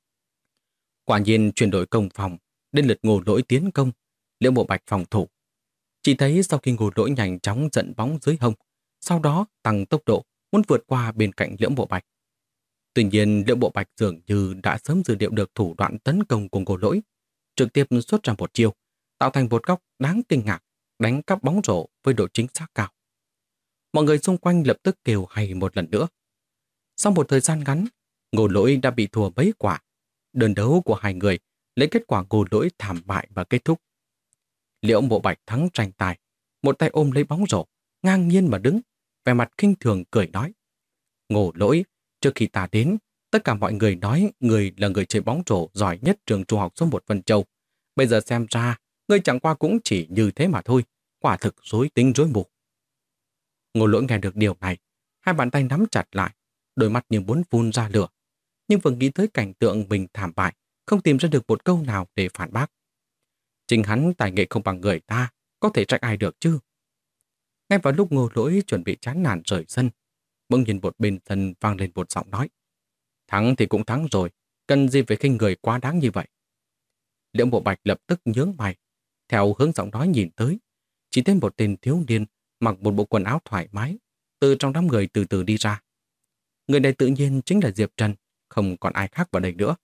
Quả nhiên chuyển đổi công phòng, đến lượt Ngô Lỗi tiến công, Liễu Mộ Bạch phòng thủ. Chỉ thấy sau khi Ngô Lỗi nhanh chóng dẫn bóng dưới hông, sau đó tăng tốc độ, muốn vượt qua bên cạnh Liễu Mộ Bạch. Tuy nhiên Liễu Mộ Bạch dường như đã sớm dự liệu được thủ đoạn tấn công của Ngô Lỗi, trực tiếp xuất ra một chiêu, tạo thành một góc đáng kinh ngạc, đánh cắp bóng rổ với độ chính xác cao. Mọi người xung quanh lập tức kêu hay một lần nữa. Sau một thời gian ngắn, Ngô Lỗi đã bị thua mấy quả. Đơn đấu của hai người lấy kết quả Ngô Lỗi thảm bại và kết thúc. Liễu Mộ Bạch thắng tranh tài, một tay ôm lấy bóng rổ, ngang nhiên mà đứng, vẻ mặt khinh thường cười nói: Ngô Lỗi, trước khi ta đến, tất cả mọi người nói người là người chơi bóng rổ giỏi nhất trường trung học số 1 Vân Châu. Bây giờ xem ra, ngươi chẳng qua cũng chỉ như thế mà thôi, quả thực rối tinh rối mù. Ngô Lỗi nghe được điều này, hai bàn tay nắm chặt lại, đôi mắt như muốn phun ra lửa. Nhưng vừa nghĩ tới cảnh tượng mình thảm bại, không tìm ra được một câu nào để phản bác. Chính hắn tài nghệ không bằng người ta, có thể trách ai được chứ? Ngay vào lúc Ngô Lỗi chuẩn bị chán nản rời sân, bỗng nhìn một bên sân vang lên một giọng nói: Thắng thì cũng thắng rồi, cần gì phải khinh người quá đáng như vậy? Liễu Mộ Bạch lập tức nhướng mày, theo hướng giọng nói nhìn tới, chỉ thấy một tên thiếu niên mặc một bộ quần áo thoải mái, từ trong đám người từ từ đi ra. Người này tự nhiên chính là Diệp Trần, không còn ai khác vào đây nữa.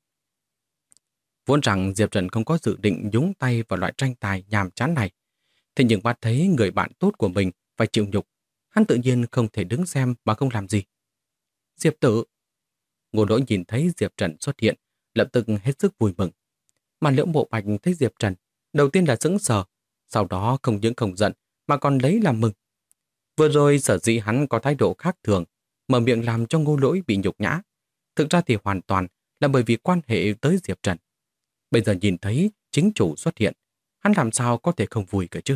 Vốn rằng Diệp Trần không có dự định nhúng tay vào loại tranh tài nhàm chán này, thế nhưng bắt thấy người bạn tốt của mình phải chịu nhục, hắn tự nhiên không thể đứng xem mà không làm gì. Diệp Tử! Ngô Lỗi nhìn thấy Diệp Trần xuất hiện, lập tức hết sức vui mừng. Mà Liễu Mộ Bạch thấy Diệp Trần, đầu tiên là sững sờ, sau đó không những không giận mà còn lấy làm mừng. Vừa rồi sở dĩ hắn có thái độ khác thường, mở miệng làm cho Ngô Lỗi bị nhục nhã. Thực ra thì hoàn toàn là bởi vì quan hệ tới Diệp Trần. Bây giờ nhìn thấy chính chủ xuất hiện, hắn làm sao có thể không vui cơ chứ?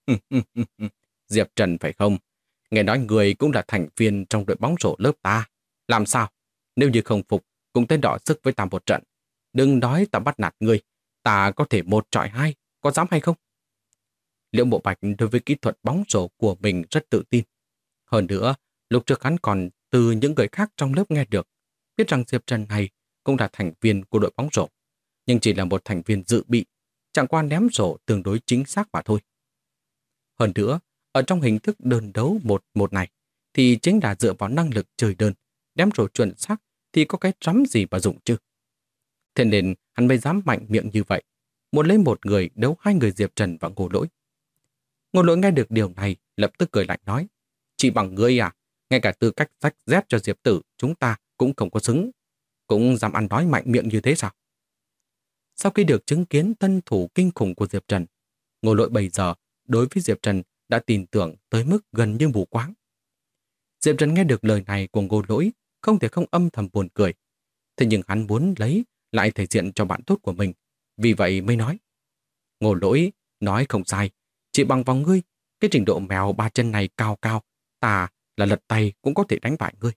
Diệp Trần phải không? Nghe nói người cũng là thành viên trong đội bóng rổ lớp ta. Làm sao? Nếu như không phục, cũng tới đọ sức với ta một trận. Đừng nói ta bắt nạt người, ta có thể 1 chọi 2, có dám hay không? Liễu Mộ Bạch đối với kỹ thuật bóng rổ của mình rất tự tin. Hơn nữa, lúc trước hắn còn từ những người khác trong lớp nghe được, biết rằng Diệp Trần này cũng là thành viên của đội bóng rổ, nhưng chỉ là một thành viên dự bị, chẳng qua ném rổ tương đối chính xác mà thôi. Hơn nữa, ở trong hình thức đơn đấu 1-1 này, thì chính là dựa vào năng lực chơi đơn, ném rổ chuẩn xác thì có cái rắm gì mà dụng chứ. Thế nên hắn mới dám mạnh miệng như vậy, muốn lấy một người đấu 2 người Diệp Trần và Ngô Lỗi. Ngô Lỗi nghe được điều này, lập tức cười lạnh nói: Chỉ bằng ngươi à, ngay cả tư cách rách dép cho Diệp Tử chúng ta cũng không có xứng, cũng dám ăn nói mạnh miệng như thế sao? Sau khi được chứng kiến tân thủ kinh khủng của Diệp Trần, Ngô Lỗi bây giờ đối với Diệp Trần đã tin tưởng tới mức gần như mù quáng. Diệp Trần nghe được lời này của Ngô Lỗi, không thể không âm thầm buồn cười. Thế nhưng hắn muốn lấy lại thể diện cho bạn tốt của mình, vì vậy mới nói: Ngô Lỗi nói không sai, chỉ bằng vào ngươi, cái trình độ mèo ba chân này cao cao, ta là lật tay cũng có thể đánh bại ngươi.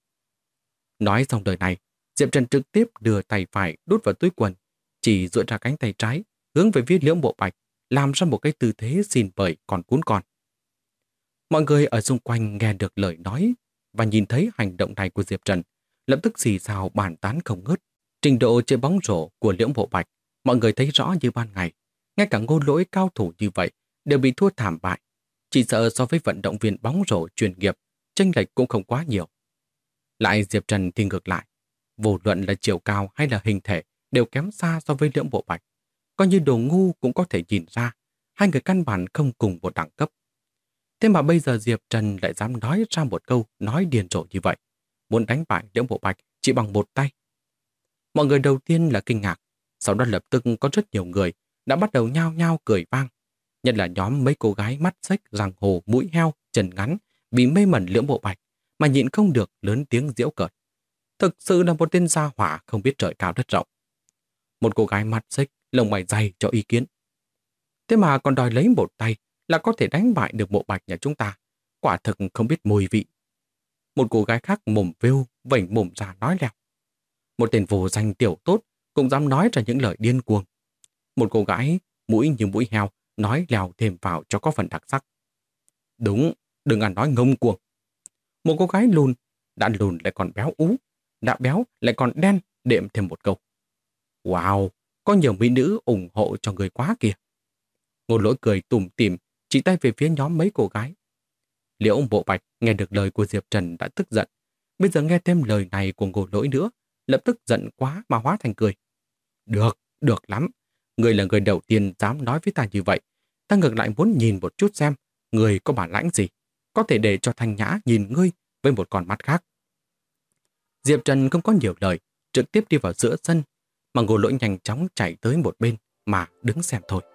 Nói xong lời này, Diệp Trần trực tiếp đưa tay phải đút vào túi quần, chỉ duỗi ra cánh tay trái, hướng về phía Liễu Mộ Bạch, làm ra một cái tư thế xin bời còn cún con. Mọi người ở xung quanh nghe được lời nói và nhìn thấy hành động này của Diệp Trần, lập tức xì xào bàn tán không ngớt. Trình độ chơi bóng rổ của Liễu Mộ Bạch, mọi người thấy rõ như ban ngày. Ngay cả Ngô Lỗi cao thủ như vậy đều bị thua thảm bại. Chỉ sợ so với vận động viên bóng rổ chuyên nghiệp, chênh lệch cũng không quá nhiều. Lại Diệp Trần thì ngược lại. Vô luận là chiều cao hay là hình thể đều kém xa so với Liễu Mộ Bạch. Coi như đồ ngu cũng có thể nhìn ra, hai người căn bản không cùng một đẳng cấp. Thế mà bây giờ Diệp Trần lại dám nói ra một câu nói điên rồ như vậy. Muốn đánh bại Liễu Mộ Bạch chỉ bằng một tay. Mọi người đầu tiên là kinh ngạc, sau đó lập tức có rất nhiều người đã bắt đầu nhao nhao cười vang. Nhất là nhóm mấy cô gái mắt xếch, răng hồ, mũi heo, chân ngắn, bị mê mẩn Liễu Mộ Bạch mà nhịn không được lớn tiếng giễu cợt. Thực sự là một tên gia hỏa không biết trời cao đất rộng. Một cô gái mắt xếch, lông mày dày cho ý kiến. Thế mà còn đòi lấy một tay là có thể đánh bại được Mộ Bạch nhà chúng ta. Quả thực không biết mùi vị. Một cô gái khác mồm vêu, vểnh mồm ra nói leo. Một tên vô danh tiểu tốt cũng dám nói ra những lời điên cuồng. Một cô gái mũi như mũi heo nói lèo thêm vào cho có phần đặc sắc. Đúng, đừng ăn nói ngông cuồng. Một cô gái lùn, đã lùn lại còn béo ú, đã béo lại còn đen, đệm thêm một câu. Wow, có nhiều mỹ nữ ủng hộ cho người quá kìa. Ngô Lỗi cười tủm tỉm, chỉ tay về phía nhóm mấy cô gái. Liễu Mộ Bạch nghe được lời của Diệp Trần đã tức giận. Bây giờ nghe thêm lời này của Ngô Lỗi nữa, lập tức giận quá mà hóa thành cười. Được, được lắm. Người là người đầu tiên dám nói với ta như vậy. Ta ngược lại muốn nhìn một chút xem người có bản lãnh gì, có thể để cho Thanh Nhã nhìn ngươi với một con mắt khác. Diệp Trần không có nhiều lời, trực tiếp đi vào giữa sân, mà Ngô Lỗi nhanh chóng chạy tới một bên mà đứng xem thôi.